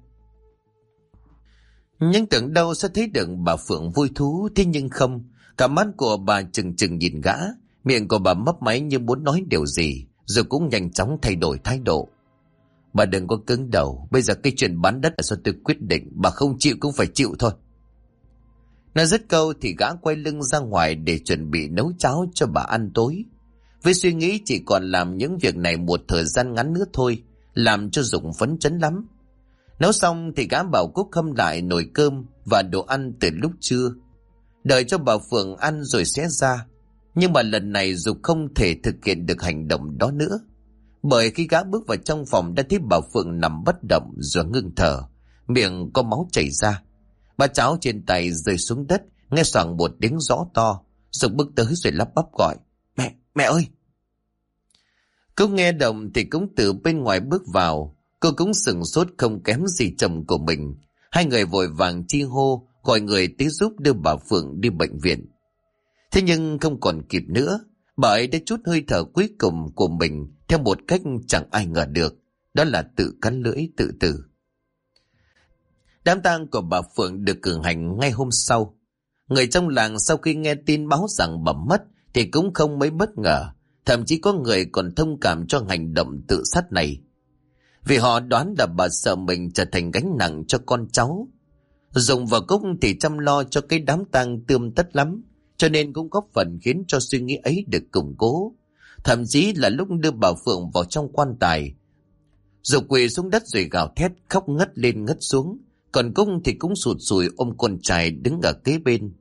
Nhưng tưởng đâu sẽ thấy được bà Phượng vui thú, thế nhưng không. Cả mắt của bà trừng trừng nhìn gã, miệng của bà mấp máy như muốn nói điều gì, rồi cũng nhanh chóng thay đổi thái độ. Bà đừng có cứng đầu, bây giờ cái chuyện bán đất là do tôi quyết định, bà không chịu cũng phải chịu thôi. Nói dứt câu thì gã quay lưng ra ngoài để chuẩn bị nấu cháo cho bà ăn tối. Với suy nghĩ chỉ còn làm những việc này một thời gian ngắn nữa thôi, làm cho Dũng phấn chấn lắm. Nấu xong thì gã bảo Cúc hâm lại nồi cơm và đồ ăn từ lúc trưa. Đợi cho bà Phượng ăn rồi sẽ ra. Nhưng mà lần này Dục không thể thực hiện được hành động đó nữa. Bởi khi gã bước vào trong phòng đã thấy bà Phượng nằm bất động rồi ngưng thở, miệng có máu chảy ra. Bát cháo trên tay rơi xuống đất, nghe xoảng một tiếng rõ to. Dục bước tới rồi lắp bắp gọi: Mẹ ơi! Cô nghe động thì cũng từ bên ngoài bước vào. Cô cũng sửng sốt không kém gì chồng của mình. Hai người vội vàng chi hô, gọi người tới giúp đưa bà Phượng đi bệnh viện. Thế nhưng không còn kịp nữa, bà ấy đã trút hơi thở cuối cùng của mình theo một cách chẳng ai ngờ được, đó là tự cắn lưỡi tự tử. Đám tang của bà Phượng được cử hành ngay hôm sau. Người trong làng sau khi nghe tin báo rằng bà mất thì cũng không mấy bất ngờ, thậm chí có người còn thông cảm cho hành động tự sát này. Vì họ đoán là bà sợ mình trở thành gánh nặng cho con cháu. Dùng và Cúc thì chăm lo cho cái đám tang tươm tất lắm, cho nên cũng góp phần khiến cho suy nghĩ ấy được củng cố. Thậm chí là lúc đưa bà Phượng vào trong quan tài, Dục quỳ xuống đất rồi gào thét khóc ngất lên ngất xuống, còn Cúc thì cũng sụt sùi ôm con trai đứng ở kế bên.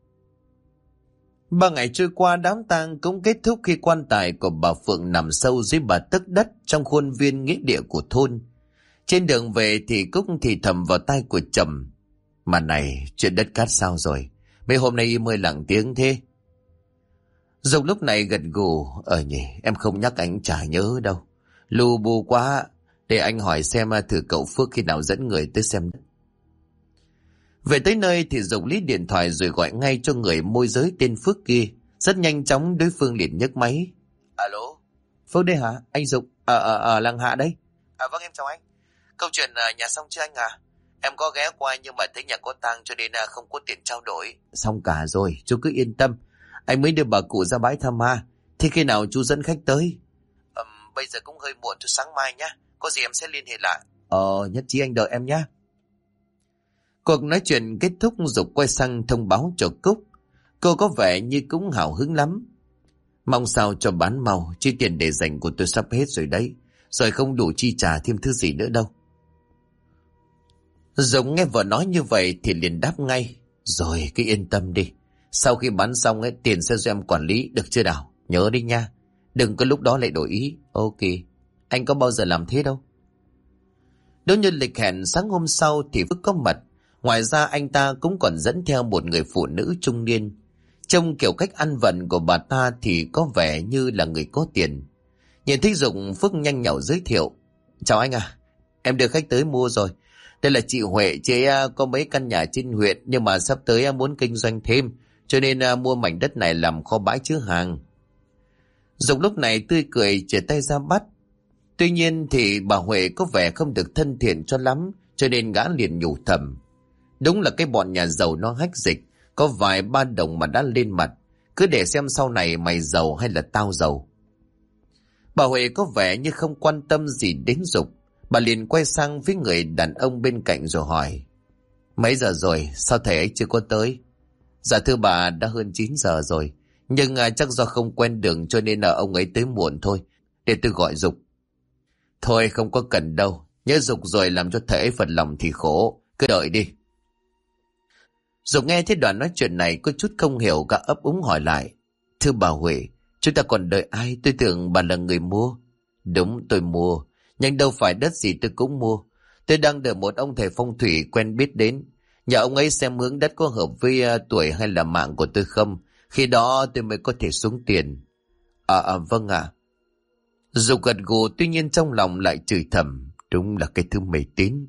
3 ngày trôi qua, đám tang cũng kết thúc khi quan tài của bà Phượng nằm sâu dưới 3 tấc đất trong khuôn viên nghĩa địa của thôn. Trên đường về thì Cúc thì thầm vào tai của chồng: "Mà này, chuyện đất cát sao rồi? Mấy hôm nay im ơi lặng tiếng thế." Dục lúc này gật gù: Nhỉ, em không nhắc anh chả nhớ đâu. Lu bu quá, để anh hỏi xem thử cậu Phước khi nào dẫn người tới xem đất." Về tới nơi thì Dục lấy điện thoại rồi gọi ngay cho người môi giới tên Phước kia. Rất nhanh chóng đối phương liền nhấc máy. "Alo, Phước đây hả? Anh Dục, ở làng Hạ đây." "Vâng, em chào anh. Câu chuyện nhà xong chưa anh à? Em có ghé qua nhưng mà thấy nhà có tang cho nên không có tiền trao đổi." "Xong cả rồi, chú cứ yên tâm. Anh mới đưa bà cụ ra bãi thăm ma. Thế khi nào chú dẫn khách tới?" Bây giờ cũng hơi muộn, cho sáng mai nhá. Có gì em sẽ liên hệ lại." Nhất trí, anh đợi em nhá." Cuộc nói chuyện kết thúc, Dục quay sang thông báo cho Cúc. Cô có vẻ như cũng hào hứng lắm. "Mong sao cho bán mau, chứ tiền để dành của tôi sắp hết rồi đấy. Rồi không đủ chi trả thêm thứ gì nữa đâu." Dục nghe vợ nói như vậy thì liền đáp ngay: "Rồi, cứ yên tâm đi. Sau khi bán xong tiền sẽ do em quản lý, được chưa nào? Nhớ đi nha. Đừng có lúc đó lại đổi ý." "Ok, anh có bao giờ làm thế đâu." Đúng như lịch hẹn, sáng hôm sau thì Phước có mặt. Ngoài ra anh ta cũng còn dẫn theo một người phụ nữ trung niên. Trông kiểu cách ăn vận của bà ta thì có vẻ như là người có tiền. Nhìn thấy Dục, Phước nhanh nhảu giới thiệu: "Chào anh à, em đưa khách tới mua rồi. Đây là chị Huệ, chị ấy có mấy căn nhà trên huyện nhưng mà sắp tới muốn kinh doanh thêm, cho nên mua mảnh đất này làm kho bãi chứa hàng." Dục lúc này tươi cười chìa tay ra bắt. Tuy nhiên thì bà Huệ có vẻ không được thân thiện cho lắm, cho nên gã liền nhủ thầm: đúng là cái bọn nhà giàu nó hách dịch, có vài ba đồng mà đã lên mặt, cứ để xem sau này mày giàu hay là tao giàu. Bà Huệ có vẻ như không quan tâm gì đến Dục. Bà liền quay sang với người đàn ông bên cạnh rồi hỏi: "Mấy giờ rồi, sao thầy ấy chưa có tới?" "Dạ thưa bà, đã hơn 9 giờ rồi, nhưng chắc do không quen đường cho nên là ông ấy tới muộn thôi. Để tôi gọi Dục." "Thôi không có cần đâu, nhớ Dục rồi làm cho thầy ấy phật lòng thì khổ, cứ đợi đi." Dục nghe thấy đoạn nói chuyện này có chút không hiểu, gã ấp úng hỏi lại: "Thưa bà Huệ, chúng ta còn đợi ai? Tôi tưởng bà là người mua." "Đúng, tôi mua, nhưng đâu phải đất gì tôi cũng mua. Tôi đang đợi một ông thầy phong thủy quen biết đến. Nhờ ông ấy xem hướng đất có hợp với tuổi hay là mạng của tôi không. Khi đó tôi mới có thể xuống tiền." Vâng ạ." Dục gật gù, tuy nhiên trong lòng lại chửi thầm: đúng là cái thứ mê tín.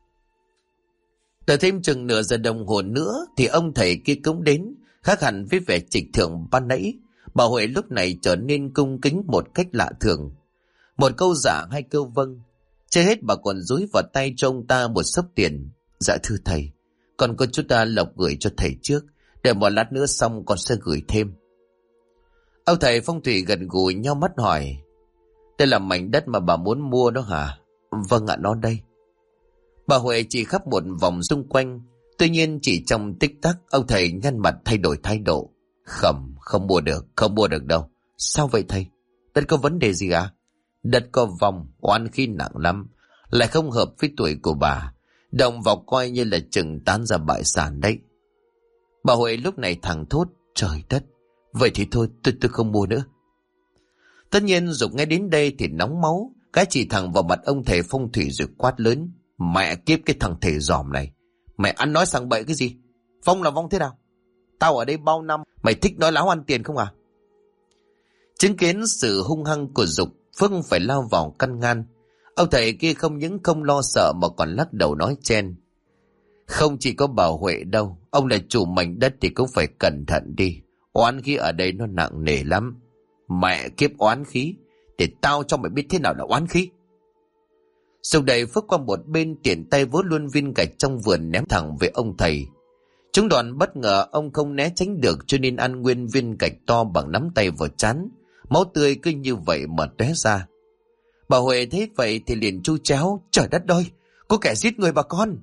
Đợi thêm chừng nửa giờ đồng hồ nữa thì ông thầy kia cũng đến, khác hẳn với vẻ trịch thượng ban nãy. Bà Huệ lúc này trở nên cung kính một cách lạ thường. Một câu dạ hai câu vâng. Chưa hết bà còn dúi vào tay cho ông ta một xấp tiền. "Dạ thưa thầy, còn có chút lộc gửi cho thầy trước, để một lát nữa xong con sẽ gửi thêm." Ông thầy phong thủy gần gũi nhau mắt hỏi: "Đây là mảnh đất mà bà muốn mua đó hả?" "Vâng ạ, nó đây." Bà Huệ chỉ khắp một vòng xung quanh. Tuy nhiên chỉ trong tích tắc, ông thầy nhăn mặt thay đổi thái độ: Không mua được, không mua được đâu." "Sao vậy thầy? Đất có vấn đề gì à?" "Đất có vong, oan khí nặng lắm, lại không hợp với tuổi của bà. Động vào coi như là chừng tán ra bại sản đấy." Bà Huệ lúc này thẳng thốt: "Trời đất, vậy thì thôi, tôi không mua nữa." Tất nhiên Dục nghe đến đây thì nóng máu, cái chỉ thẳng vào mặt ông thầy phong thủy rồi quát lớn: "Mẹ kiếp cái thằng thầy giòm này, mày ăn nói sằng bậy cái gì? Vong là vong thế nào? Tao ở đây bao năm, mày thích nói láo ăn tiền không à?" Chứng kiến sự hung hăng của Dục, Phước phải lao vào căn ngăn. Ông thầy kia không những không lo sợ mà còn lắc đầu nói chen: Không chỉ có bà Huệ đâu, ông là chủ mảnh đất thì cũng phải cẩn thận đi. Oán khí ở đây nó nặng nề lắm. Mẹ kiếp oán khí, để tao cho mày biết thế nào là oán khí. Sau đây Phước qua một bên, tiện tay vớ luôn viên gạch trong vườn ném thẳng về ông thầy. Chúng đoàn bất ngờ ông không né tránh được, cho nên ăn nguyên viên gạch to bằng nắm tay vào trán. Máu tươi cứ như vậy mà tóe ra. Bà Huệ thấy vậy thì liền tru chéo: Trời đất ơi, có kẻ giết người bà con.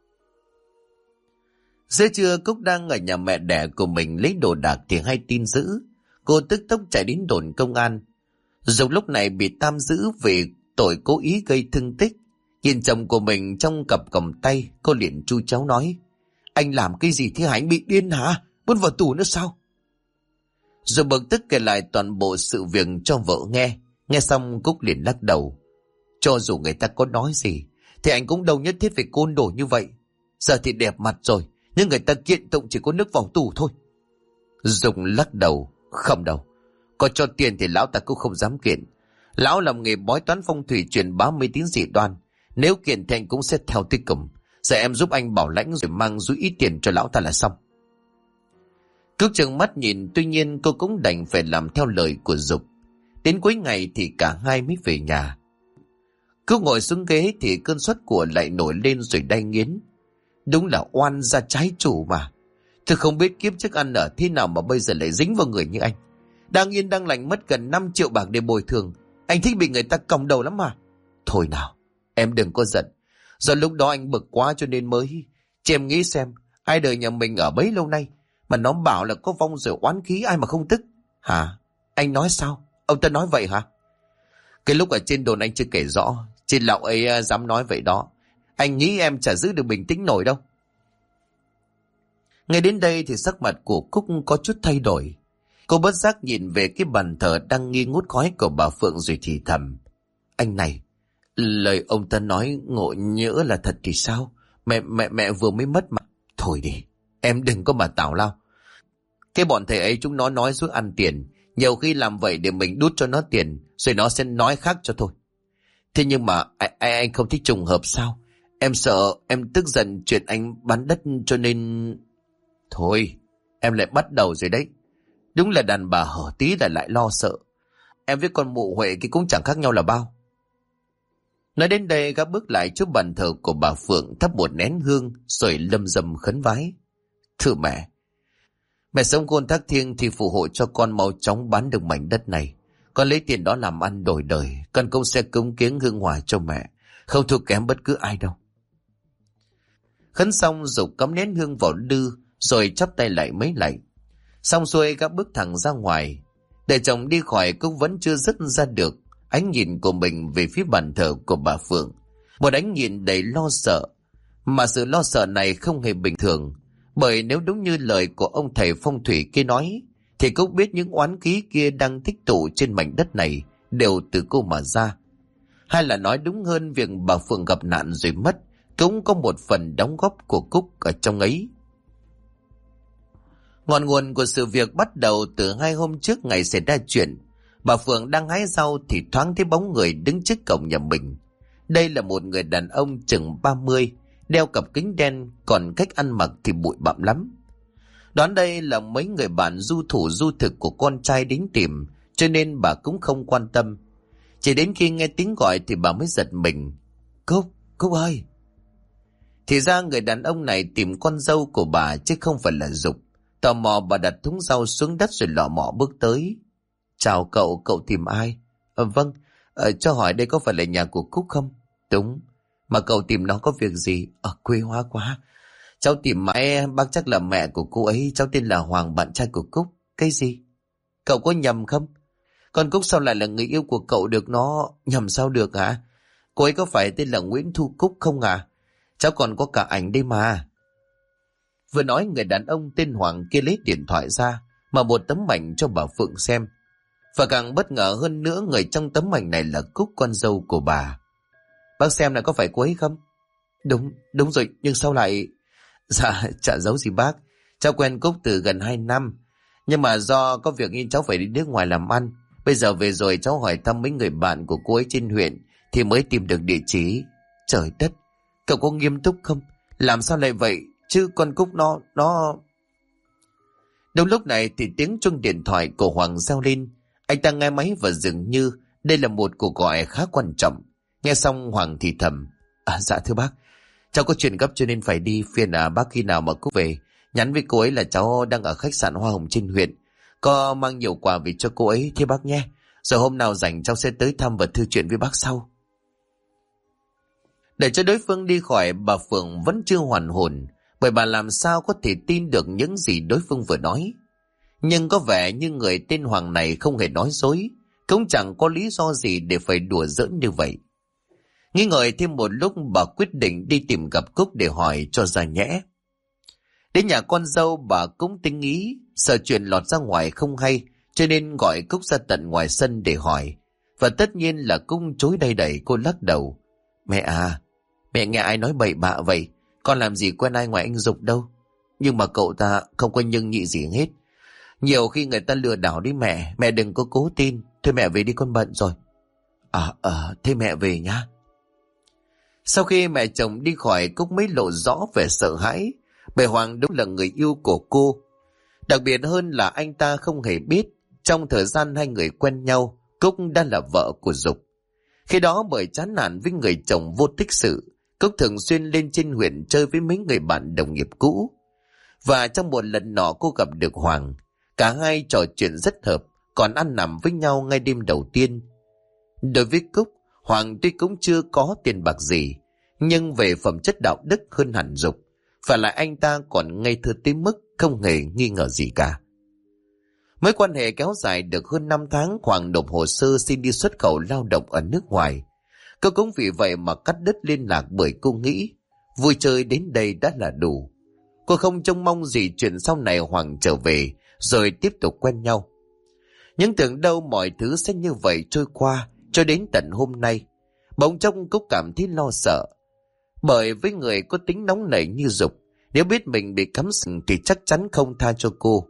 Giữa trưa Cúc đang ở nhà mẹ đẻ của mình lấy đồ đạc thì hay tin dữ. Cô tức tốc chạy đến đồn công an. Dục lúc này bị tạm giữ vì tội cố ý gây thương tích. Nhìn chồng của mình trong cặp còng tay, cô liền chu cháu nói: Anh làm cái gì thế hả? Anh bị điên hả? Muốn vào tù nữa sao? Rồi bực tức kể lại toàn bộ sự việc cho vợ nghe. Nghe xong Cúc liền lắc đầu: Cho dù người ta có nói gì thì anh cũng đâu nhất thiết phải côn đồ như vậy. Giờ thì đẹp mặt rồi, nhưng người ta kiện tụng chỉ có nước vào tù thôi. Dùng lắc đầu: Không đâu, có cho tiền thì lão ta cũng không dám kiện. Lão làm nghề bói toán phong thủy, truyền bá mê tín dị đoan. Nếu kiện thì anh cũng sẽ theo tới cùng. Giờ em giúp anh bảo lãnh rồi mang dúi ít tiền cho lão ta là xong. Cúc trừng mắt nhìn, tuy nhiên cô cũng đành phải làm theo lời của Dục. Đến cuối ngày thì cả hai mới về nhà. Cúc ngồi xuống ghế thì cơn sốt của lại nổi lên rồi đay nghiến. Đúng là oan gia trái chủ mà. Tôi không biết kiếp trước ăn ở thế nào mà bây giờ lại dính vào người như anh. Đang yên đang lành mất gần 5 triệu bạc để bồi thường. Anh thích bị người ta còng đầu lắm mà. Thôi nào, em đừng có giận. Do lúc đó anh bực quá cho nên mới. Chị em nghĩ xem, ai đời nhà mình ở bấy lâu nay mà nó bảo là có vong rồi oán khí, ai mà không tức. Hả? Anh nói sao? Ông ta nói vậy hả? Cái lúc ở trên đồn anh chưa kể rõ, chị lão ấy dám nói vậy đó. Anh nghĩ em chả giữ được bình tĩnh nổi đâu. Ngay đến đây thì sắc mặt của Cúc có chút thay đổi. Cô bất giác nhìn về cái bàn thờ đang nghi ngút khói của bà Phượng rồi thì thầm: Anh này, lời ông ta nói ngộ nhỡ là thật thì sao? Mẹ vừa mới mất mà. Thôi đi, em đừng có mà tào lao. Cái bọn thầy ấy chúng nó nói suốt ăn tiền. Nhiều khi làm vậy để mình đút cho nó tiền, rồi nó sẽ nói khác cho thôi. Thế nhưng mà anh không thích trùng hợp sao? Em sợ em tức giận chuyện anh bán đất cho nên... Thôi, em lại bắt đầu rồi đấy. Đúng là đàn bà hở tí là lại lo sợ. Em với con mụ Huệ kia cũng chẳng khác nhau là bao. Nói đến đây gã bước lại trước bàn thờ của bà Phượng, thắp một nén hương rồi lâm dâm khấn vái. Thưa mẹ sống khôn thác thiêng thì phù hộ cho con mau chóng bán được mảnh đất này. Con lấy tiền đó làm ăn đổi đời. Con cũng sẽ cúng kiếng hương hòa cho mẹ, không thua kém bất cứ ai đâu. Khấn xong Dục cắm nén hương vào lư rồi chắp tay lại mấy lạy. Xong xuôi gã bước thẳng ra ngoài. Để chồng đi khỏi cũng vẫn chưa dứt ra được ánh nhìn của mình về phía bàn thờ của bà Phượng. Một ánh nhìn đầy lo sợ. Mà sự lo sợ này không hề bình thường. Bởi nếu đúng như lời của ông thầy phong thủy kia nói, thì Cúc biết những oán khí kia đang tích tụ trên mảnh đất này đều từ cô mà ra. Hay là nói đúng hơn, việc bà Phượng gặp nạn rồi mất cũng có một phần đóng góp của Cúc ở trong ấy. Ngọn nguồn của sự việc bắt đầu từ 2 hôm trước ngày xảy ra chuyện. Bà Phượng đang hái rau thì thoáng thấy bóng người đứng trước cổng nhà mình. Đây là một người đàn ông chừng 30, đeo cặp kính đen, còn cách ăn mặc thì bụi bặm lắm. Đoán đây là mấy người bạn du thủ du thực của con trai đến tìm, cho nên bà cũng không quan tâm. Chỉ đến khi nghe tiếng gọi thì bà mới giật mình. Cúc ơi! Thì ra người đàn ông này tìm con dâu của bà chứ không phải là Dục. Tò mò bà đặt thúng rau xuống đất rồi lọ mọ bước tới. Chào cậu tìm ai? Vâng, cho hỏi đây có phải là nhà của Cúc không? Đúng, mà cậu tìm nó có việc gì? Quê hóa quá. Cháu tìm mãi, bác chắc là mẹ của cô ấy. Cháu tên là Hoàng, bạn trai của Cúc. Cái gì? Cậu có nhầm không? Con Cúc sao lại là người yêu của cậu được? Nó nhầm sao được hả? Cô ấy có phải tên là Nguyễn Thu Cúc không à? Cháu còn có cả ảnh đây mà. Vừa nói người đàn ông tên Hoàng kia lấy điện thoại ra mà một tấm ảnh cho bà Phượng xem. Và càng bất ngờ hơn nữa, người trong tấm ảnh này là Cúc, con dâu của bà. Bác xem là có phải cô ấy không? Đúng rồi, nhưng sao lại... Dạ, chả giấu gì bác. Cháu quen Cúc từ gần 2 năm. Nhưng mà do có việc nên cháu phải đi nước ngoài làm ăn. Bây giờ về rồi cháu hỏi thăm mấy người bạn của cô ấy trên huyện thì mới tìm được địa chỉ. Trời đất, cậu có nghiêm túc không? Làm sao lại vậy? Chứ con Cúc nó... Đúng lúc này thì tiếng chuông điện thoại của Hoàng reo lên. Anh ta nghe máy và dường như đây là một cuộc gọi khá quan trọng. Nghe xong Hoàng thì thầm. Dạ thưa bác, cháu có chuyện gấp cho nên phải đi. Phiền bác khi nào mà Cúc về nhắn với cô ấy là cháu đang ở khách sạn Hoa Hồng trên huyện, có mang nhiều quà về cho cô ấy thế bác nhé. Rồi hôm nào rảnh cháu sẽ tới thăm và thư chuyện với bác sau. Để cho đối phương đi khỏi, bà Phượng vẫn chưa hoàn hồn, bởi bà làm sao có thể tin được những gì đối phương vừa nói. Nhưng có vẻ như người tên Hoàng này không hề nói dối, cũng chẳng có lý do gì để phải đùa giỡn như vậy. Nghi ngờ thêm một lúc, bà quyết định đi tìm gặp Cúc để hỏi cho ra nhẽ. Đến nhà con dâu, bà cũng tính ý, sợ chuyện lọt ra ngoài không hay, cho nên gọi Cúc ra tận ngoài sân để hỏi. Và tất nhiên là Cúc chối đầy đẩy, cô lắc đầu. Mẹ à, mẹ nghe ai nói bậy bạ vậy? Con làm gì quen ai ngoài anh Dục đâu. Nhưng mà cậu ta không có nhưng nhị gì hết. Nhiều khi người ta lừa đảo đi mẹ, mẹ đừng có cố tin. Thôi mẹ về đi, con bận rồi. Thế mẹ về nhá. Sau khi mẹ chồng đi khỏi, Cúc mới lộ rõ vẻ sợ hãi. Bởi Hoàng đúng là người yêu của cô. Đặc biệt hơn là anh ta không hề biết trong thời gian hai người quen nhau, Cúc đã là vợ của Dục. Khi đó bởi chán nản với người chồng vô tích sự, Cúc thường xuyên lên trên huyện chơi với mấy người bạn đồng nghiệp cũ. Và trong một lần nọ cô gặp được Hoàng. Cả hai trò chuyện rất hợp, còn ăn nằm với nhau ngay đêm đầu tiên. Đối với Cúc, Hoàng tuy cũng chưa có tiền bạc gì, nhưng về phẩm chất đạo đức hơn hẳn Dục. Và lại anh ta còn ngây thơ tới mức không hề nghi ngờ gì cả. Mối quan hệ kéo dài được hơn 5 tháng, Hoàng nộp hồ sơ xin đi xuất khẩu lao động ở nước ngoài. Cô cũng vì vậy mà cắt đứt liên lạc, bởi cô nghĩ vui chơi đến đây đã là đủ. Cô không trông mong gì chuyện sau này Hoàng trở về rồi tiếp tục quen nhau. Nhưng tưởng đâu mọi thứ sẽ như vậy trôi qua, cho đến tận hôm nay. Bỗng chốc Cúc cảm thấy lo sợ. Bởi với người có tính nóng nảy như Dục, nếu biết mình bị cắm sừng thì chắc chắn không tha cho cô.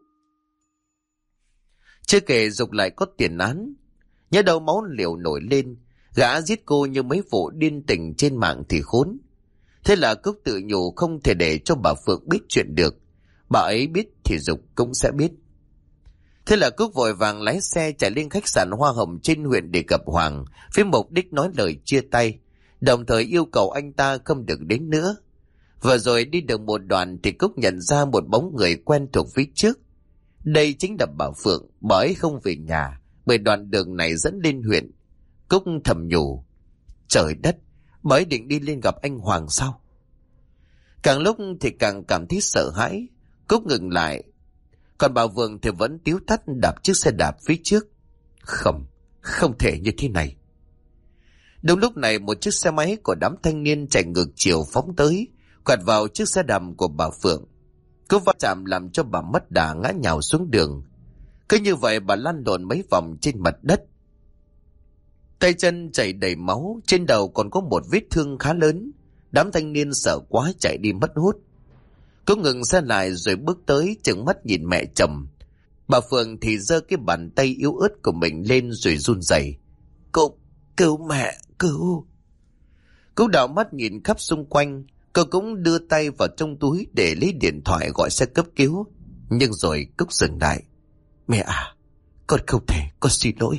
Chưa kể Dục lại có tiền án. Nhớ đầu máu liều nổi lên, gã giết cô như mấy vụ điên tình trên mạng thì khốn. Thế là Cúc tự nhủ không thể để cho bà Phượng biết chuyện được. Bà ấy biết thì Dục cũng sẽ biết. Thế là Cúc vội vàng lái xe chạy lên khách sạn Hoa Hồng trên huyện để gặp Hoàng, với mục đích nói lời chia tay, đồng thời yêu cầu anh ta không được đến nữa. Vừa rồi đi được một đoạn thì Cúc nhận ra một bóng người quen thuộc phía trước. Đây chính là bà Phượng. Bà ấy không về nhà bởi đoạn đường này dẫn lên huyện. Cúc thầm nhủ, trời đất, bà ấy định đi lên gặp anh Hoàng sao? Càng lúc thì càng cảm thấy sợ hãi. Cúc ngừng lại, còn bà Phượng thì vẫn tíu tắt đạp chiếc xe đạp phía trước. Không thể như thế này. Đúng lúc này một chiếc xe máy của đám thanh niên chạy ngược chiều phóng tới, quẹt vào chiếc xe đạp của bà Phượng. Cú va chạm làm cho bà mất đà ngã nhào xuống đường. Cứ như vậy bà lăn lộn mấy vòng trên mặt đất. Tay chân chảy đầy máu, trên đầu còn có một vết thương khá lớn. Đám thanh niên sợ quá chạy đi mất hút. Cú ngừng xe lại rồi bước tới, trừng mắt nhìn mẹ chồng. Bà Phượng thì giơ cái bàn tay yếu ớt của mình lên rồi run rẩy. Cứu mẹ, cứu. Cú đảo mắt nhìn khắp xung quanh. Cô cũng đưa tay vào trong túi để lấy điện thoại gọi xe cấp cứu. Nhưng rồi Cúc dừng lại. Mẹ à, con không thể, con xin lỗi.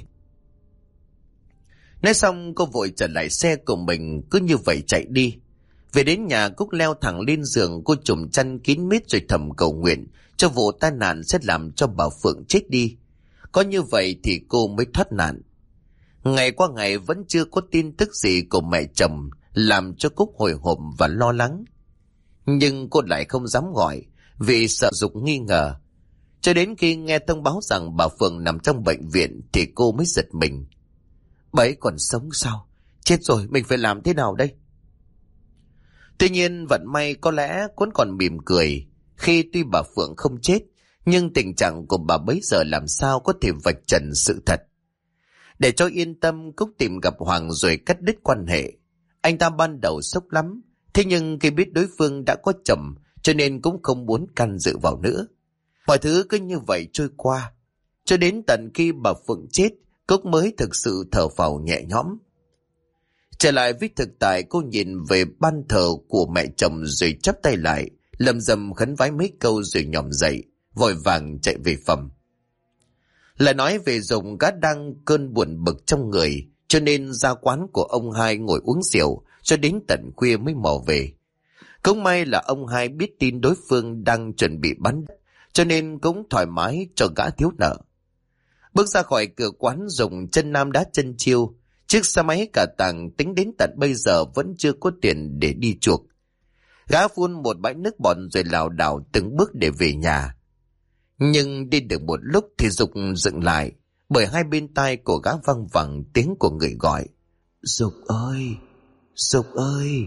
Nói xong cô vội trở lại xe của mình, cứ như vậy chạy đi. Về đến nhà, Cúc leo thẳng lên giường, cô trùm chăn kín mít rồi thầm cầu nguyện cho vụ tai nạn sẽ làm cho bà Phượng chết đi. Có như vậy thì cô mới thoát nạn. Ngày qua ngày vẫn chưa có tin tức gì của mẹ chồng, làm cho Cúc hồi hộp và lo lắng. Nhưng cô lại không dám gọi vì sợ Dục nghi ngờ. Cho đến khi nghe thông báo rằng bà Phượng nằm trong bệnh viện thì cô mới giật mình. Bà ấy còn sống sao? Chết rồi, mình phải làm thế nào đây? Tuy nhiên vận may có lẽ cũng còn mỉm cười khi tuy bà Phượng không chết, nhưng tình trạng của bà bấy giờ làm sao có thể vạch trần sự thật. Để cho yên tâm, Cúc tìm gặp Hoàng rồi cắt đứt quan hệ. Anh ta ban đầu sốc lắm, thế nhưng khi biết đối phương đã có chồng cho nên cũng không muốn can dự vào nữa. Mọi thứ cứ như vậy trôi qua, cho đến tận khi bà Phượng chết, Cúc mới thực sự thở phào nhẹ nhõm. Trở lại với thực tại, cô nhìn về ban thờ của mẹ chồng rồi chắp tay lại, lầm rầm khấn vái mấy câu rồi nhòm dậy, vội vàng chạy về phòng. Lại nói về Dụng, gã đang cơn buồn bực trong người, cho nên ra quán của ông Hai ngồi uống rượu cho đến tận khuya mới mò về. Cũng may là ông Hai biết tin đối phương đang chuẩn bị bán đất, cho nên cũng thoải mái cho gã thiếu nợ. Bước ra khỏi cửa quán, Dụng chân nam đá chân chiêu, chiếc xe máy cả tàng tính đến tận bây giờ vẫn chưa có tiền để đi chuộc. Gã phun một bãi nước bọt rồi lảo đảo từng bước để về nhà. Nhưng đi được một lúc thì Dục dừng lại, bởi hai bên tai của gã văng vẳng tiếng của người gọi. Dục ơi! Dục ơi!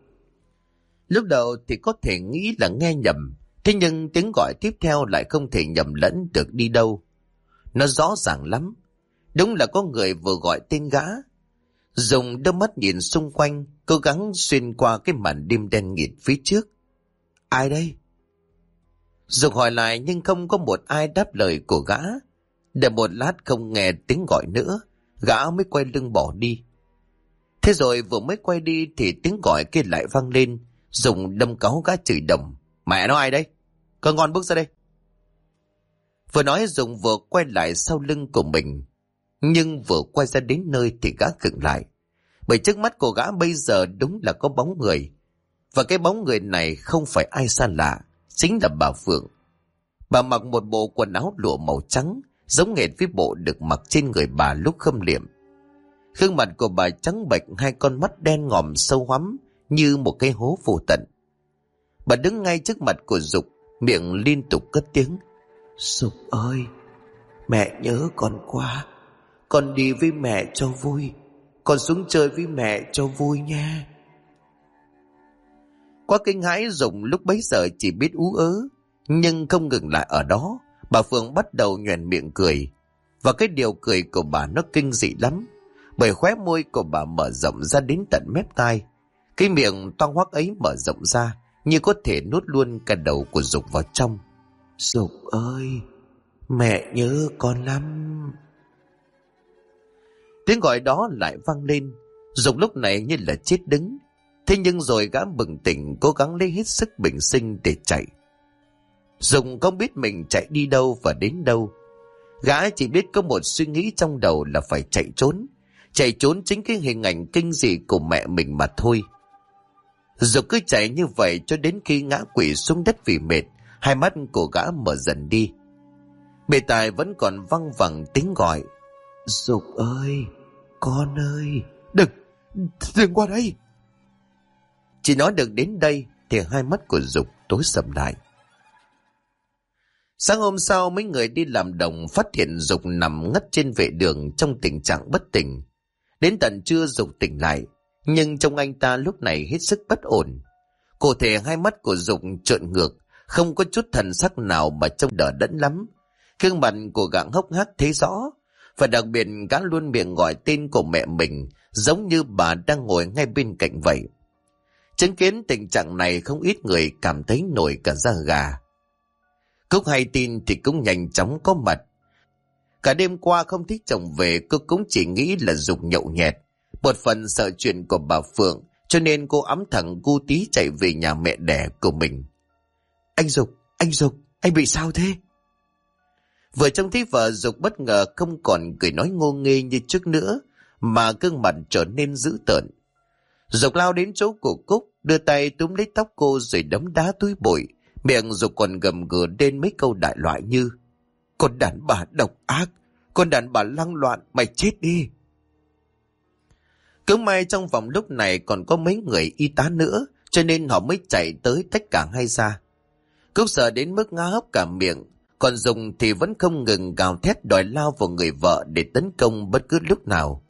Lúc đầu thì có thể nghĩ là nghe nhầm, thế nhưng tiếng gọi tiếp theo lại không thể nhầm lẫn được đi đâu. Nó rõ ràng lắm, đúng là có người vừa gọi tên gã. Dùng đôi mắt nhìn xung quanh, cố gắng xuyên qua cái màn đêm đen nghịt phía trước. Ai đây? Dục hỏi lại nhưng không có một ai đáp lời của gã. Đợi một lát không nghe tiếng gọi nữa, gã mới quay lưng bỏ đi. Thế rồi vừa mới quay đi thì tiếng gọi kia lại vang lên. Dùng đâm cáu gã chửi đầm. Mẹ nó ai đấy? Con ngon bước ra đây. Vừa nói Dùng vừa quay lại sau lưng của mình. Nhưng vừa quay ra đến nơi thì gã khựng lại. Bởi trước mắt của gã bây giờ đúng là có bóng người. Và cái bóng người này không phải ai xa lạ, chính là bà Phượng. Bà mặc một bộ quần áo lụa màu trắng, giống hệt với bộ được mặc trên người bà lúc khâm liệm. Gương mặt của bà trắng bệch, hai con mắt đen ngòm sâu hoắm như một cái hố vô tận. Bà đứng ngay trước mặt của Dục, miệng liên tục cất tiếng. Dục ơi, mẹ nhớ con quá. Con đi với mẹ cho vui. Con xuống chơi với mẹ cho vui nha. Quá kinh hãi, Dục lúc bấy giờ chỉ biết ú ớ. Nhưng không ngừng lại ở đó, bà Phượng bắt đầu nhoẻn miệng cười. Và cái điều cười của bà nó kinh dị lắm, bởi khóe môi của bà mở rộng ra đến tận mép tai. Cái miệng toang hoác ấy mở rộng ra, như có thể nuốt luôn cả đầu của Dục vào trong. Dục ơi, mẹ nhớ con lắm. Tiếng gọi đó lại vang lên. Dục lúc này như là chết đứng. Thế nhưng rồi gã bừng tỉnh, cố gắng lấy hết sức bình sinh để chạy. Dục không biết mình chạy đi đâu và đến đâu. Gã chỉ biết có một suy nghĩ trong đầu là phải chạy trốn. Chạy trốn chính cái hình ảnh kinh dị của mẹ mình mà thôi. Dục cứ chạy như vậy cho đến khi ngã quỵ xuống đất vì mệt. Hai mắt của gã mở dần đi. Bề tai vẫn còn văng vẳng tiếng gọi. Dục ơi, con ơi, đừng qua đây. Chỉ nói được đến đây thì hai mắt của Dục tối sầm lại. Sáng hôm sau, mấy người đi làm đồng phát hiện Dục nằm ngất trên vệ đường trong tình trạng bất tỉnh. Đến tận trưa Dục tỉnh lại, nhưng trông anh ta lúc này hết sức bất ổn. Cụ thể hai mắt của Dục trợn ngược, không có chút thần sắc nào mà trông đờ đẫn lắm. Gương mặt của gã hốc hác thấy rõ, và đặc biệt gã luôn miệng gọi tên của mẹ mình, giống như bà đang ngồi ngay bên cạnh vậy. Chứng kiến tình trạng này, không ít người cảm thấy nổi cả da gà. Cúc hay tin thì cũng nhanh chóng có mặt. Cả đêm qua không thích chồng về, cô cũng chỉ nghĩ là Dục nhậu nhẹt. Một phần sợ chuyện của bà Phượng, cho nên cô ẵm thẳng gu tí chạy về nhà mẹ đẻ của mình. Anh Dục, anh bị sao thế? Vừa trông thấy vợ, Dục bất ngờ không còn cười nói ngô nghê như trước nữa, mà gương mặt trở nên dữ tợn. Dục lao đến chỗ của Cúc, đưa tay túm lấy tóc cô rồi đấm đá túi bụi. Miệng Dục còn gầm gừ lên mấy câu đại loại như: Con đàn bà độc ác, con đàn bà lăng loạn, mày chết đi. Cứ may trong vòng lúc này còn có mấy người y tá nữa, cho nên họ mới chạy tới tách cả hai ra. Cúc sợ đến mức ngá hốc cả miệng, còn Dùng thì vẫn không ngừng gào thét đòi lao vào người vợ để tấn công bất cứ lúc nào.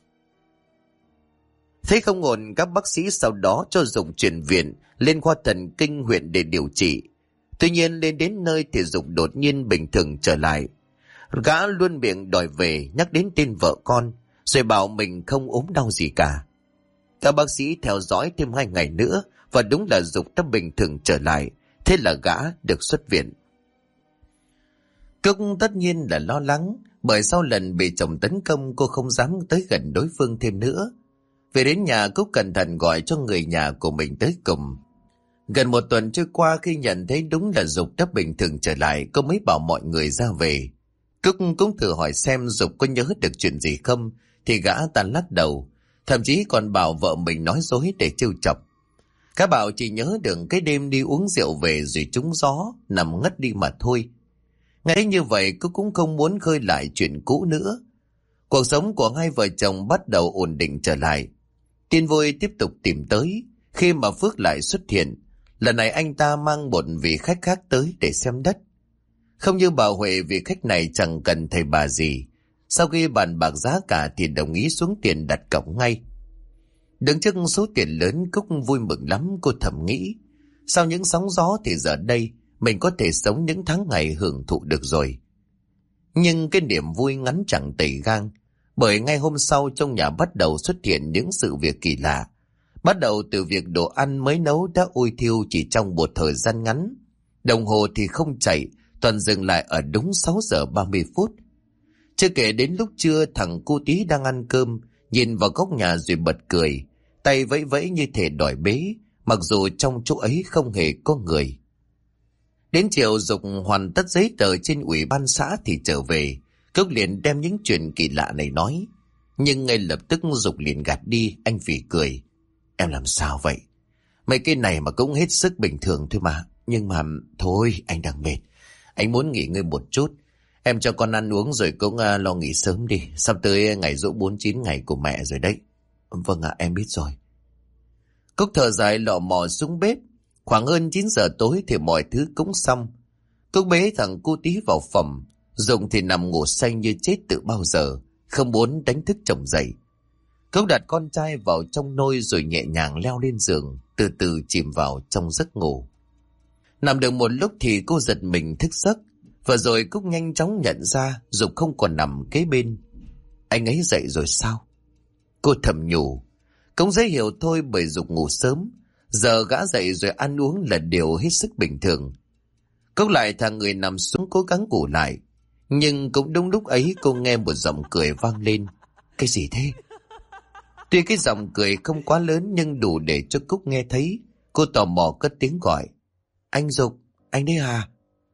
Thấy không ổn, các bác sĩ sau đó cho Dùng chuyển viện lên khoa thần kinh huyện để điều trị. Tuy nhiên lên đến nơi thì Dục đột nhiên bình thường trở lại. Gã luôn miệng đòi về, nhắc đến tên vợ con, rồi bảo mình không ốm đau gì cả. Các bác sĩ theo dõi thêm 2 ngày nữa, và đúng là Dục đã bình thường trở lại. Thế là gã được xuất viện. Cúc tất nhiên là lo lắng, bởi sau lần bị chồng tấn công cô không dám tới gần đối phương thêm nữa. Về đến nhà, Cúc cẩn thận gọi cho người nhà của mình tới cùng. Gần một tuần trôi qua, khi nhận thấy đúng là Dục đã bình thường trở lại, cô mới bảo mọi người ra về. Cúc cũng thử hỏi xem Dục có nhớ được chuyện gì không, thì gã ta lắc đầu, thậm chí còn bảo vợ mình nói dối để trêu chọc. Gã bảo chỉ nhớ được cái đêm đi uống rượu về rồi trúng gió, nằm ngất đi mà thôi. Ngay như vậy, Cúc cũng không muốn khơi lại chuyện cũ nữa. Cuộc sống của hai vợ chồng bắt đầu ổn định trở lại. Tin vui tiếp tục tìm tới, khi mà Phước lại xuất hiện. Lần này anh ta mang một vị khách khác tới để xem đất. Không như bà Huệ, vị khách này chẳng cần thầy bà gì. Sau khi bàn bạc giá cả thì đồng ý xuống tiền đặt cọc ngay. Đứng trước số tiền lớn, Cúc vui mừng lắm. Cô thầm nghĩ, sau những sóng gió thì giờ đây mình có thể sống những tháng ngày hưởng thụ được rồi. Nhưng cái niềm vui ngắn chẳng tẩy gang, bởi ngay hôm sau trong nhà bắt đầu xuất hiện những sự việc kỳ lạ. Bắt đầu từ việc đồ ăn mới nấu đã ôi thiêu chỉ trong một thời gian ngắn. Đồng hồ thì không chạy, toàn dừng lại ở đúng 6 giờ 30 phút. Chưa kể đến lúc trưa, thằng cu tí đang ăn cơm, nhìn vào góc nhà rồi bật cười, tay vẫy vẫy như thể đòi bế, mặc dù trong chỗ ấy không hề có người. Đến chiều, Dục hoàn tất giấy tờ trên ủy ban xã thì trở về. Cúc liền đem những chuyện kỳ lạ này nói. Nhưng ngay lập tức Dục liền gạt đi. Anh phì cười, em làm sao vậy? Mấy cái này mà cũng hết sức bình thường thôi mà. Nhưng mà thôi, anh đang mệt, anh muốn nghỉ ngơi một chút. Em cho con ăn uống rồi cũng lo nghỉ sớm đi. Sắp tới ngày giỗ 49 ngày của mẹ rồi đấy. Vâng ạ, em biết rồi. Cúc thở dài lọ mò xuống bếp. Khoảng hơn 9 giờ tối thì mọi thứ cũng xong. Cúc bế thằng cu tí vào phòng. Dục thì nằm ngủ say như chết từ bao giờ, không muốn đánh thức chồng dậy. Cúc đặt con trai vào trong nôi rồi nhẹ nhàng leo lên giường, từ từ chìm vào trong giấc ngủ. Nằm được một lúc thì cô giật mình thức giấc. Và rồi Cúc nhanh chóng nhận ra Dục không còn nằm kế bên. Anh ấy dậy rồi sao? Cô thầm nhủ. Cũng dễ hiểu thôi, bởi Dục ngủ sớm, giờ gã dậy rồi ăn uống là điều hết sức bình thường. Cúc lại thả người nằm xuống cố gắng ngủ lại. Nhưng cũng đúng lúc ấy cô nghe một giọng cười vang lên. Cái gì thế? Tuy cái giọng cười không quá lớn nhưng đủ để cho Cúc nghe thấy. Cô tò mò cất tiếng gọi. Anh Dục, anh đấy à?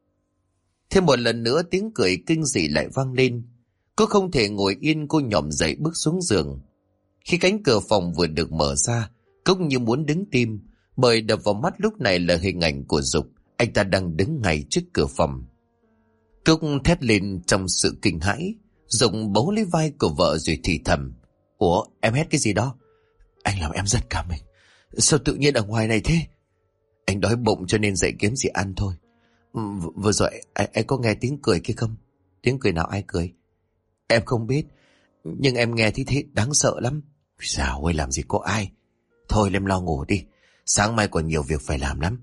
Thêm một lần nữa tiếng cười kinh dị lại vang lên. Cô không thể ngồi yên, cô nhòm dậy bước xuống giường. Khi cánh cửa phòng vừa được mở ra, Cúc như muốn đứng tim, bởi đập vào mắt lúc này là hình ảnh của Dục. Anh ta đang đứng ngay trước cửa phòng. Cúc thét lên trong sự kinh hãi. Dục bấu lấy vai của vợ rồi thì thầm. Ủa, em hét cái gì đó? Anh làm em giật cả mình. Sao tự nhiên ở ngoài này thế? Anh đói bụng cho nên dậy kiếm gì ăn thôi. Vừa rồi anh có nghe tiếng cười kia không? Tiếng cười nào, ai cười? Em không biết, nhưng em nghe thấy thế đáng sợ lắm. Dạo ơi, làm gì có ai. Thôi em lo ngủ đi, sáng mai còn nhiều việc phải làm lắm.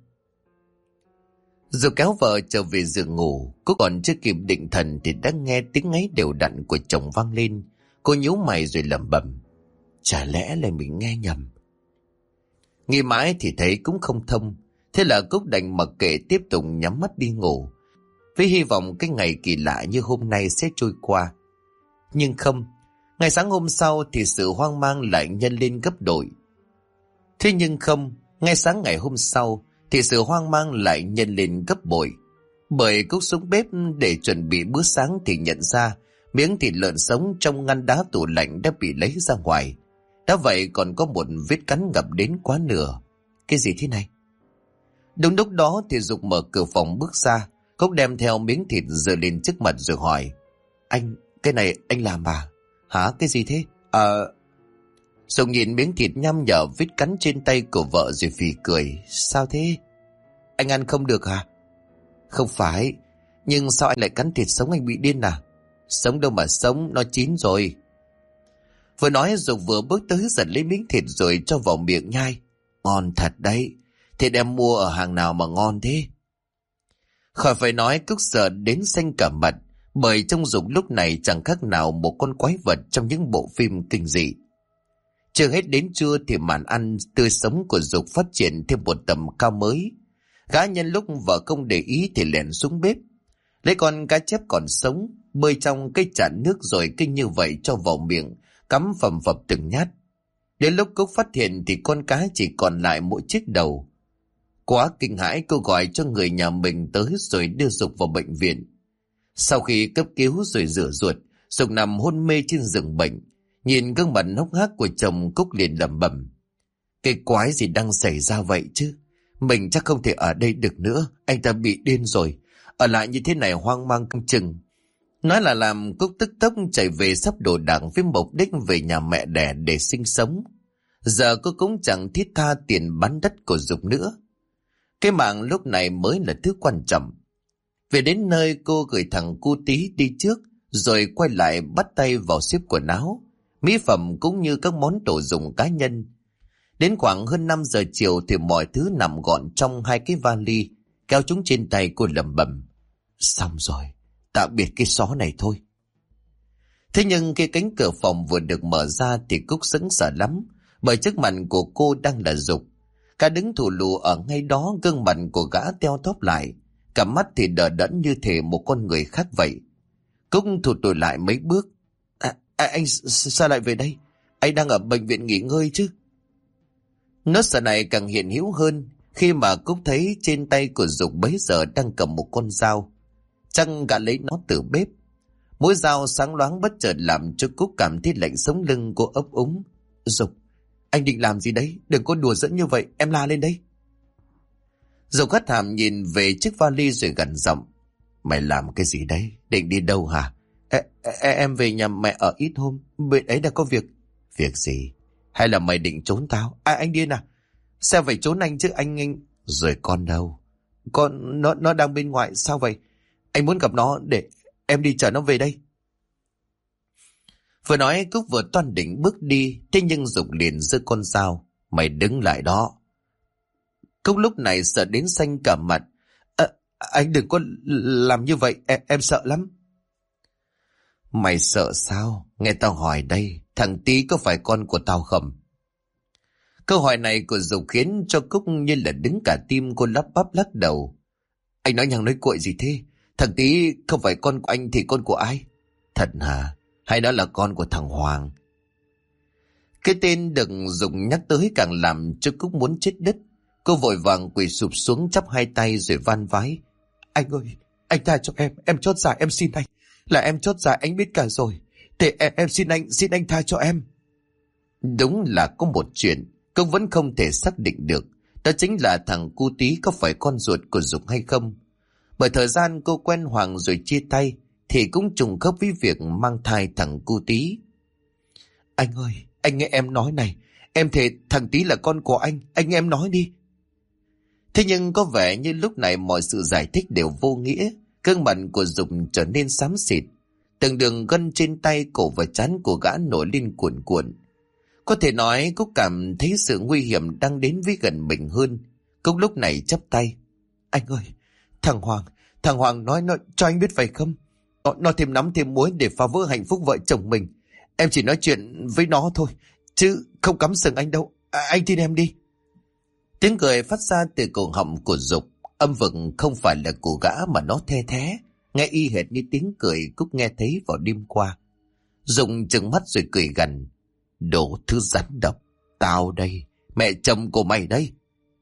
Rồi kéo vợ trở về giường ngủ. Cô còn chưa kịp định thần thì đã nghe tiếng ngáy đều đặn của chồng vang lên. Cô nhíu mày rồi lẩm bẩm. Chả lẽ là mình nghe nhầm? Nghĩ mãi thì thấy cũng không thông. Thế là Cúc đành mặc kệ, tiếp tục nhắm mắt đi ngủ, với hy vọng cái ngày kỳ lạ như hôm nay sẽ trôi qua. Nhưng không, ngày sáng hôm sau thì sự hoang mang lại nhân lên gấp bội. Thế nhưng không, ngay sáng ngày hôm sau thì sự hoang mang lại nhân lên gấp bội. Bởi Cúc xuống bếp để chuẩn bị bữa sáng thì nhận ra miếng thịt lợn sống trong ngăn đá tủ lạnh đã bị lấy ra ngoài. Đã vậy còn có một vết cắn ngập đến quá nửa. Cái gì thế này? Đúng lúc đó thì Dục mở cửa phòng bước ra. Cúc đem theo miếng thịt giơ lên trước mặt rồi hỏi. Anh, cái này anh làm à? Hả, cái gì thế? Dục nhìn miếng thịt nhăm nhở vết cắn trên tay của vợ rồi phì cười. Sao thế? Anh ăn không được hả? Không phải, nhưng sao anh lại cắn thịt sống, anh bị điên à? Sống đâu mà sống, nó chín rồi. Vừa nói Dục vừa bước tới giật lấy miếng thịt rồi cho vào miệng nhai. Ngon thật đấy, thịt em mua ở hàng nào mà ngon thế? Khỏi phải nói, Cúc sợ đến xanh cả mặt, bởi trong Dục lúc này chẳng khác nào một con quái vật trong những bộ phim kinh dị. Chưa hết đến trưa thì màn ăn tươi sống của Dục phát triển thêm một tầm cao mới. Gã nhân lúc vợ không để ý thì lèn xuống bếp, lấy con cá chép còn sống, bơi trong cái chản nước rồi kinh như vậy cho vào miệng, cắm phầm phập từng nhát. Đến lúc Cúc phát hiện thì con cá chỉ còn lại mỗi chiếc đầu. Quá kinh hãi, cô gọi cho người nhà mình tới rồi đưa Dục vào bệnh viện. Sau khi cấp cứu rồi rửa ruột, Dục nằm hôn mê trên giường bệnh. Nhìn gương mặt hốc hác của chồng, Cúc liền lẩm bẩm: cái quái gì đang xảy ra vậy chứ? Mình chắc không thể ở đây được nữa, anh ta bị điên rồi. Ở lại như thế này hoang mang căng chừng. Nói là làm, Cúc tức tốc chạy về sắp đồ đạc với mục đích về nhà mẹ đẻ để sinh sống. Giờ cô cũng chẳng thiết tha tiền bán đất của Dục nữa. Cái mạng lúc này mới là thứ quan trọng. Về đến nơi, cô gửi thằng cu tí đi trước, rồi quay lại bắt tay vào xếp quần áo, mỹ phẩm cũng như các món đồ dùng cá nhân. Đến khoảng hơn 5 giờ chiều thì mọi thứ nằm gọn trong 2 cái vali, kéo chúng trên tay. Cô lẩm bẩm: xong rồi, tạm biệt cái xó này thôi. Thế nhưng khi cánh cửa phòng vừa được mở ra thì Cúc sững sờ lắm, bởi trước mặt của cô đang là Dục. Cả đứng thù lù ở ngay đó, gương mặt của gã teo tóp lại, cả mắt thì đờ đẫn như thể một con người khác vậy. Cúc thụt lùi lại mấy bước. Anh sao lại về đây? Anh đang ở bệnh viện nghỉ ngơi chứ? Nỗi sợ này càng hiện hữu hơn khi mà Cúc thấy trên tay của Dục bấy giờ đang cầm một con dao. Chăng gã lấy nó từ bếp. Mũi dao sáng loáng bất chợt làm cho Cúc cảm thấy lạnh sống lưng. Cô ấp úng: Dục, anh định làm gì đấy? Đừng có đùa giỡn như vậy, em la lên đây. Dục hất hàm nhìn về chiếc vali rồi gằn giọng: mày làm cái gì đấy? Định đi đâu hả? Em về nhà mẹ ở ít hôm, bên ấy đã có việc. Việc gì? Hay là mày định trốn tao? Anh điên à? Sao phải trốn anh chứ anh... Rồi con đâu? Con nó đang bên ngoài. Sao vậy? Anh muốn gặp nó để em đi chở nó về đây. Vừa nói Cúc vừa toan định bước đi, thế nhưng Dục liền giơ con dao: mày đứng lại đó. Cúc lúc này sợ đến xanh cả mặt. Anh đừng có làm như vậy, em sợ lắm. Mày sợ sao? Nghe tao hỏi đây, thằng Tí có phải con của tao không? Câu hỏi này của Dục khiến cho Cúc như là đứng cả tim. Cô lắp bắp lắc đầu: anh nói nhằng nói cuội gì thế? Thằng Tí không phải con của anh thì con của ai? Thật hả? Hay đó là con của thằng Hoàng? Cái tên được Dục nhắc tới càng làm cho Cúc muốn chết đứt. Cô vội vàng quỳ sụp xuống chắp hai tay rồi van vái: anh ơi, anh tha cho em chót dạ, em xin anh. Là em chót dạ, anh biết cả rồi. Thế em xin anh tha cho em. Đúng là có một chuyện cô vẫn không thể xác định được, đó chính là thằng cu Tí có phải con ruột của Dục hay không. Bởi thời gian cô quen Hoàng rồi chia tay thì cũng trùng khớp với việc mang thai thằng cu Tí. Anh ơi, anh nghe em nói này, em thề thằng Tí là con của anh nghe em nói đi. Thế nhưng có vẻ như lúc này mọi sự giải thích đều vô nghĩa. Gương mặt của Dục trở nên xám xịt, từng đường gân trên tay, cổ và trán của gã nổi lên cuồn cuộn. Có thể nói Cúc cảm thấy sự nguy hiểm đang đến với gần mình hơn. Cúc lúc này chắp tay: anh ơi, thằng Hoàng nói cho anh biết phải không? Nó thêm nắm thêm muối để phá vỡ hạnh phúc vợ chồng mình. Em chỉ nói chuyện với nó thôi, chứ không cắm sừng anh đâu. Anh tin em đi. Tiếng cười phát ra từ cổ họng của Dục, âm vực không phải là của gã mà nó the thé, nghe y hệt như tiếng cười Cúc nghe thấy vào đêm qua. Dục trừng mắt rồi cười gằn: đồ thứ rắn độc, tao đây, mẹ chồng của mày đây.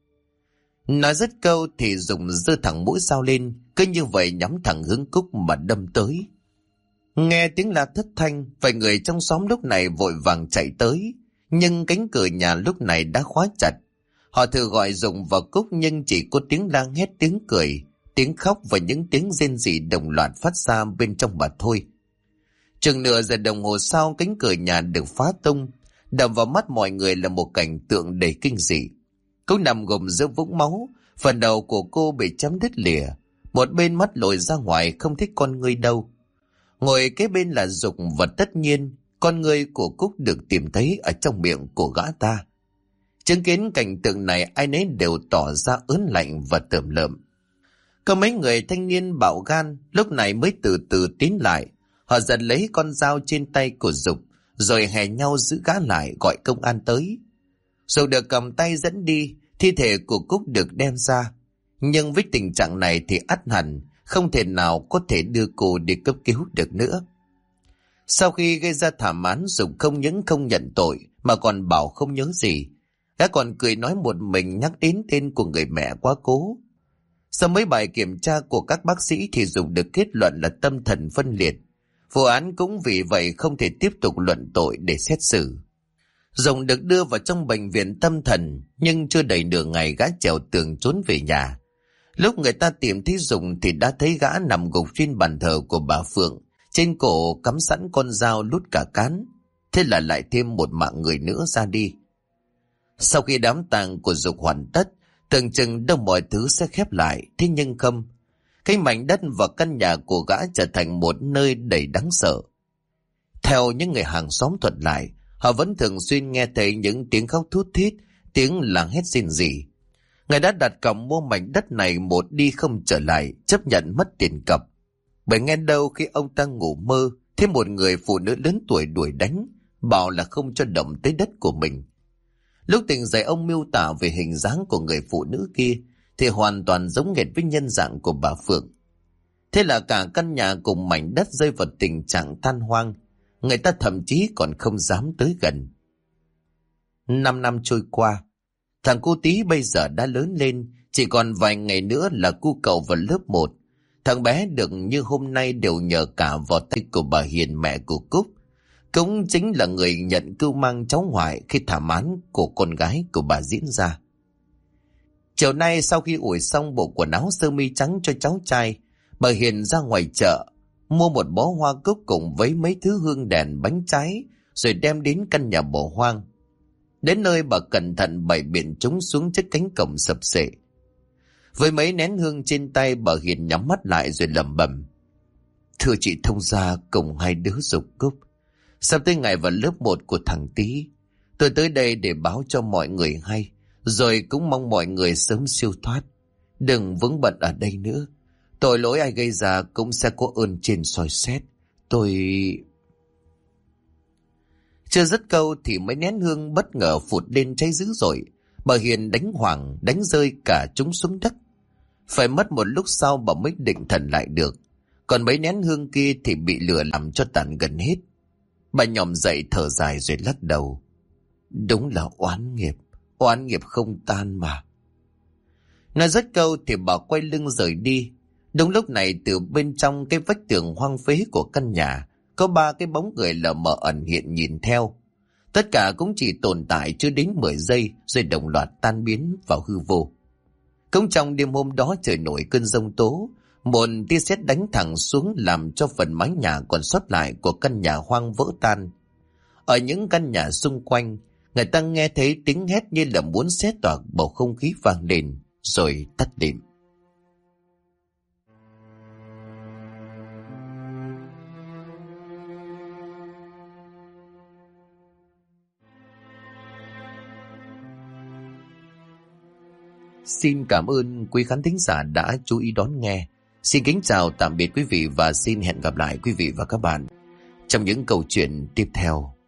Nói dứt câu thì Dục giơ thẳng mũi dao lên, cứ như vậy nhắm thẳng hướng Cúc mà đâm tới. Nghe tiếng la thất thanh, vài người trong xóm lúc này vội vàng chạy tới, nhưng cánh cửa nhà lúc này đã khóa chặt. Họ thử gọi Dục và Cúc nhưng chỉ có tiếng la hét, tiếng cười, tiếng khóc và những tiếng rên rỉ đồng loạt phát ra bên trong mà thôi. Chừng nửa giờ đồng hồ sau, cánh cửa nhà được phá tung, đập vào mắt mọi người là một cảnh tượng đầy kinh dị. Cô nằm gục giữa vũng máu, phần đầu của cô bị chém đứt lìa, một bên mắt lồi ra ngoài không thấy con ngươi đâu. Ngồi kế bên là Dục và tất nhiên con ngươi của Cúc được tìm thấy ở trong miệng của gã ta. Chứng kiến cảnh tượng này, ai nấy đều tỏ ra ớn lạnh và tởm lợm. Có mấy người thanh niên bạo gan lúc này mới từ từ tiến lại. Họ giật lấy con dao trên tay của Dục, rồi hè nhau giữ gã lại, gọi công an tới. Dục được cầm tay dẫn đi, thi thể của Cúc được đem ra. Nhưng với tình trạng này thì ắt hẳn không thể nào có thể đưa cô đi cấp cứu được nữa. Sau khi gây ra thảm án, Dục không những không nhận tội mà còn bảo không nhớ gì. Gã còn cười nói một mình nhắc đến tên của người mẹ quá cố. Sau mấy bài kiểm tra của các bác sĩ thì dùng được kết luận là tâm thần phân liệt. Vụ án cũng vì vậy không thể tiếp tục luận tội để xét xử. Dũng được đưa vào trong bệnh viện tâm thần, nhưng chưa đầy nửa ngày gã trèo tường trốn về nhà. Lúc người ta tìm thấy Dũng thì đã thấy gã nằm gục trên bàn thờ của bà Phượng, trên cổ cắm sẵn con dao lút cả cán. Thế là lại thêm một mạng người nữa ra đi. Sau khi đám tang của Dục hoàn tất, tưởng chừng đâu mọi thứ sẽ khép lại, thế nhưng không. Cái mảnh đất và căn nhà của gã trở thành một nơi đầy đáng sợ. Theo những người hàng xóm thuật lại, họ vẫn thường xuyên nghe thấy những tiếng khóc thút thít, tiếng làng hét rên rỉ. Người đã đặt cọc mua mảnh đất này một đi không trở lại, chấp nhận mất tiền cọc. Bởi nghe đâu khi ông ta ngủ mơ, thêm một người phụ nữ lớn tuổi đuổi đánh, bảo là không cho động tới đất của mình. Lúc tỉnh dậy ông miêu tả về hình dáng của người phụ nữ kia thì hoàn toàn giống nghệt với nhân dạng của bà Phượng. Thế là cả căn nhà cùng mảnh đất rơi vào tình trạng than hoang, người ta thậm chí còn không dám tới gần. 5 năm trôi qua, thằng cu Tí bây giờ đã lớn lên, chỉ còn vài ngày nữa là cu cậu vào lớp 1. Thằng bé được như hôm nay đều nhờ cả vào tay của bà Hiền, mẹ của Cúc, cũng chính là người nhận cưu mang cháu ngoại khi thảm án của con gái của bà diễn ra. Chiều nay sau khi ủi xong bộ quần áo sơ mi trắng cho cháu trai, bà Hiền ra ngoài chợ mua một bó hoa cúc cùng với mấy thứ hương đèn bánh trái, rồi đem đến căn nhà bỏ hoang. Đến nơi bà cẩn thận bày biện chúng xuống trước cánh cổng sập xệ. Với mấy nén hương trên tay, bà Hiền nhắm mắt lại rồi lẩm bẩm: "Thưa chị thông gia cùng hai đứa Dục Cúc, sắp tới ngày vào lớp 1 của thằng Tí, tôi tới đây để báo cho mọi người hay, rồi cũng mong mọi người sớm siêu thoát. Đừng vướng bận ở đây nữa. Tội lỗi ai gây ra cũng sẽ có ơn trên soi xét. Tôi..." Chưa dứt câu thì mấy nén hương bất ngờ phụt lên cháy dữ dội. Bà Hiền đánh hoảng, đánh rơi cả chúng xuống đất. Phải mất một lúc sau bà mới định thần lại được. Còn mấy nén hương kia thì bị lửa làm cho tàn gần hết. Bà nhòm dậy thở dài rồi lắc đầu. Đúng là oán nghiệp không tan mà. Nói dứt câu thì bà quay lưng rời đi. Đúng lúc này từ bên trong cái vách tường hoang phế của căn nhà có 3 cái bóng người lờ mờ ẩn hiện nhìn theo. Tất cả cũng chỉ tồn tại chưa đến 10 giây rồi đồng loạt tan biến vào hư vô. Cũng trong đêm hôm đó trời nổi cơn giông tố, một tia sét đánh thẳng xuống làm cho phần mái nhà còn sót lại của căn nhà hoang vỡ tan. Ở những căn nhà xung quanh, người ta nghe thấy tiếng hét như là muốn xé toạc bầu không khí vang lên rồi tắt lịm. Xin cảm ơn quý khán thính giả đã chú ý đón nghe. Xin kính chào tạm biệt quý vị và xin hẹn gặp lại quý vị và các bạn trong những câu chuyện tiếp theo.